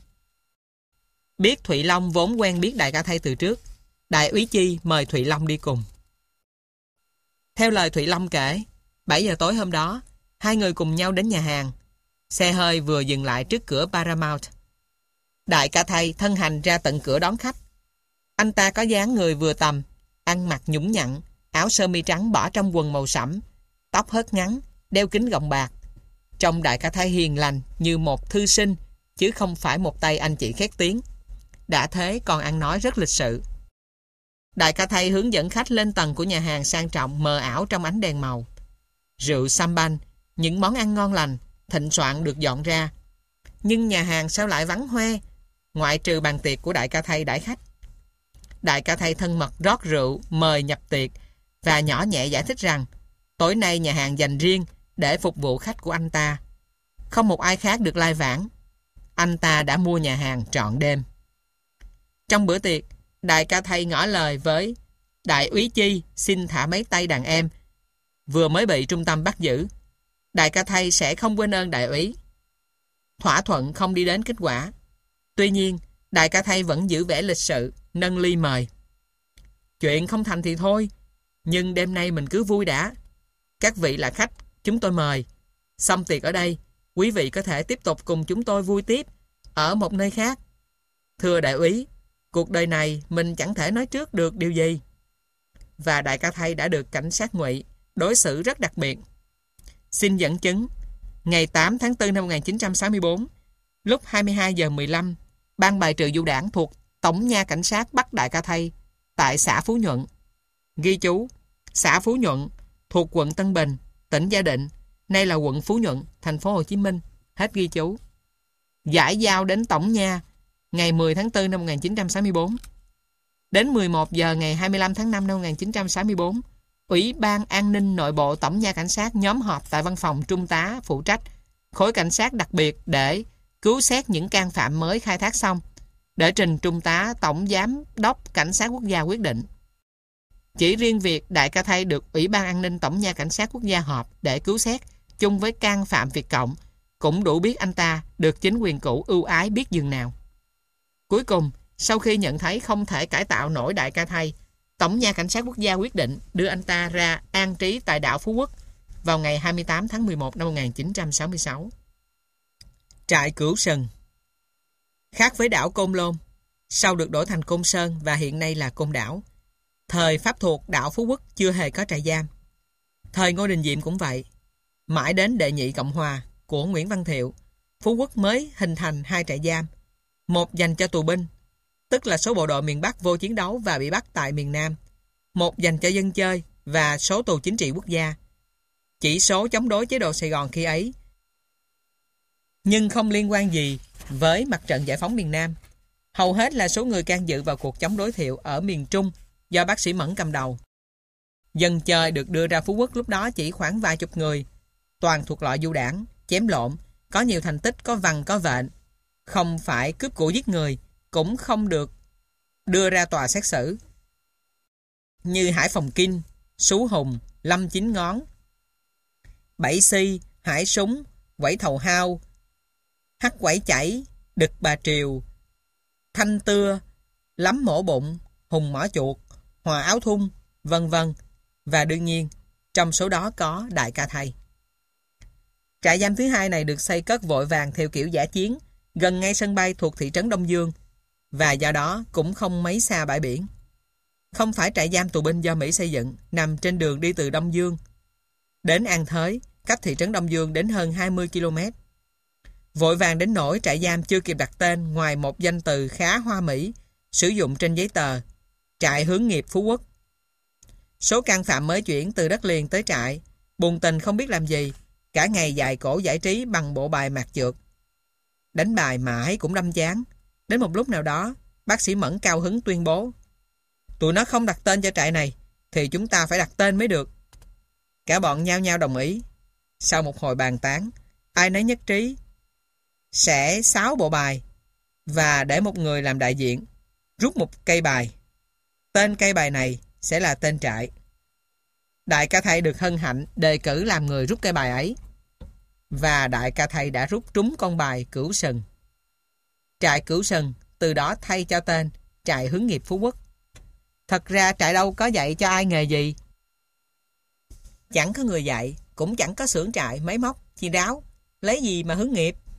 Biết Thụy Long vốn quen biết Đại Ca Thây từ trước, Đại úy Chi mời Thụy Long đi cùng. Theo lời Thụy Long kể, bảy giờ tối hôm đó, hai người cùng nhau đến nhà hàng. Xe hơi vừa dừng lại trước cửa Paramount. Đại Ca Thây thân hành ra tận cửa đón khách. Anh ta có dáng người vừa tầm, ăn mặc nhũng nhặn, áo sơ mi trắng bỏ trong quần màu sẫm, tóc hớt ngắn, đeo kính gọng bạc. Trông Đại Ca Thây hiền lành như một thư sinh, chứ không phải một tay anh chị khét tiếng. Đã thế còn ăn nói rất lịch sự. Đại Ca Thây hướng dẫn khách lên tầng của nhà hàng sang trọng mờ ảo trong ánh đèn màu. Rượu sampan, những món ăn ngon lành, thịnh soạn được dọn ra. Nhưng nhà hàng sao lại vắng hoe, ngoại trừ bàn tiệc của Đại Ca Thây đãi khách. Đại Ca Thây thân mật rót rượu mời nhập tiệc và nhỏ nhẹ giải thích rằng tối nay nhà hàng dành riêng để phục vụ khách của anh ta. Không một ai khác được lai vãng. Anh ta đã mua nhà hàng trọn đêm. Trong bữa tiệc, Đại Ca Thây ngỏ lời với Đại úy Chi xin thả mấy tay đàn em vừa mới bị trung tâm bắt giữ. Đại Ca Thây sẽ không quên ơn đại úy. Thỏa thuận không đi đến kết quả. Tuy nhiên, Đại Ca Thây vẫn giữ vẻ lịch sự, nâng ly mời. Chuyện không thành thì thôi, nhưng đêm nay mình cứ vui đã. Các vị là khách, chúng tôi mời. Xong tiệc ở đây, quý vị có thể tiếp tục cùng chúng tôi vui tiếp ở một nơi khác. Thưa đại úy, cuộc đời này mình chẳng thể nói trước được điều gì. Và Đại Ca Thây đã được cảnh sát Ngụy đối xử rất đặc biệt. Xin dẫn chứng, ngày tám tháng tư năm một nghìn chín trăm sáu mươi tư, lúc hai mươi hai giờ mười lăm, ban bài trừ du đảng thuộc Tổng nha Cảnh sát bắt Đại Ca Thây tại xã Phú Nhuận. Ghi chú, xã Phú Nhuận thuộc quận Tân Bình, tỉnh Gia Định, nay là quận Phú Nhuận, thành phố Hồ Chí Minh. Hết ghi chú. Giải giao đến Tổng nha ngày mười tháng tư năm một nghìn chín trăm sáu mươi tư. Đến mười một giờ ngày hai mươi lăm tháng năm năm một nghìn chín trăm sáu mươi tư, Ủy ban An ninh Nội bộ Tổng nha Cảnh sát nhóm họp tại văn phòng Trung tá phụ trách khối cảnh sát đặc biệt để cứu xét những can phạm mới khai thác xong, để trình Trung tá Tổng giám đốc Cảnh sát quốc gia quyết định. Chỉ riêng việc Đại Ca Thây được Ủy ban An ninh Tổng nha Cảnh sát quốc gia họp để cứu xét chung với can phạm Việt Cộng cũng đủ biết anh ta được chính quyền cũ ưu ái biết dường nào. Cuối cùng, sau khi nhận thấy không thể cải tạo nổi Đại Ca Thây, Tổng nha Cảnh sát quốc gia quyết định đưa anh ta ra an trí tại đảo Phú Quốc vào ngày hai mươi tám tháng mười một năm một nghìn chín trăm sáu mươi sáu. Trại Cửu Sừng. Khác với đảo Côn Lôn, sau được đổi thành Côn Sơn và hiện nay là Côn Đảo, thời Pháp thuộc đảo Phú Quốc chưa hề có trại giam. Thời Ngô Đình Diệm cũng vậy. Mãi đến Đệ Nhị Cộng Hòa của Nguyễn Văn Thiệu, Phú Quốc mới hình thành hai trại giam, một dành cho tù binh, tức là số bộ đội miền Bắc vô chiến đấu và bị bắt tại miền Nam, một dành cho dân chơi và số tù chính trị quốc gia. Chỉ số chống đối chế độ Sài Gòn khi ấy, nhưng không liên quan gì với mặt trận giải phóng miền Nam. Hầu hết là số người can dự vào cuộc chống đối Thiệu ở miền Trung do bác sĩ Mẫn cầm đầu. Dân chơi được đưa ra Phú Quốc lúc đó chỉ khoảng vài chục người, toàn thuộc loại du đảng, chém lộn, có nhiều thành tích có vằn có vện, không phải cướp của giết người, cũng không được đưa ra tòa xét xử. Như Hải Phòng Kinh, Sú Hùng, Lâm Chín Ngón, Bảy Si, Hải Súng, Quẩy Thầu Hao, Hắc Quẩy Chảy, Đực Bà Triều, Thanh Tưa, Lắm Mổ Bụng, Hùng Mỏ Chuột, Hòa Áo Thun, vân vân. Và đương nhiên, trong số đó có Đại Ca Thây. Trại giam thứ hai này được xây cất vội vàng theo kiểu dã chiến, gần ngay sân bay thuộc thị trấn Đông Dương, và do đó cũng không mấy xa bãi biển. Không phải trại giam tù binh do Mỹ xây dựng, nằm trên đường đi từ Đông Dương đến An Thới, cách thị trấn Đông Dương đến hơn hai mươi ki lô mét. Vội vàng đến nỗi trại giam chưa kịp đặt tên ngoài một danh từ khá hoa mỹ sử dụng trên giấy tờ: Trại Hướng Nghiệp Phú Quốc. Số can phạm mới chuyển từ đất liền tới trại, buồn tình không biết làm gì, cả ngày dài cổ giải trí bằng bộ bài mạc trượt. Đánh bài mãi cũng đâm chán. Đến một lúc nào đó, bác sĩ Mẫn cao hứng tuyên bố: tụi nó không đặt tên cho trại này thì chúng ta phải đặt tên mới được. Cả bọn nhao nhao đồng ý. Sau một hồi bàn tán, ai nấy nhất trí sẽ sáu bộ bài và để một người làm đại diện, rút một cây bài. Tên cây bài này sẽ là tên trại. Đại Ca Thây được hân hạnh đề cử làm người rút cây bài ấy, và Đại Ca Thây đã rút trúng con bài Cửu Sừng. Trại Cửu Sừng từ đó thay cho tên Trại Hướng Nghiệp Phú Quốc. Thật ra trại đâu có dạy cho ai nghề gì. Chẳng có người dạy, cũng chẳng có xưởng trại, máy móc, chi đáo, lấy gì mà hướng nghiệp.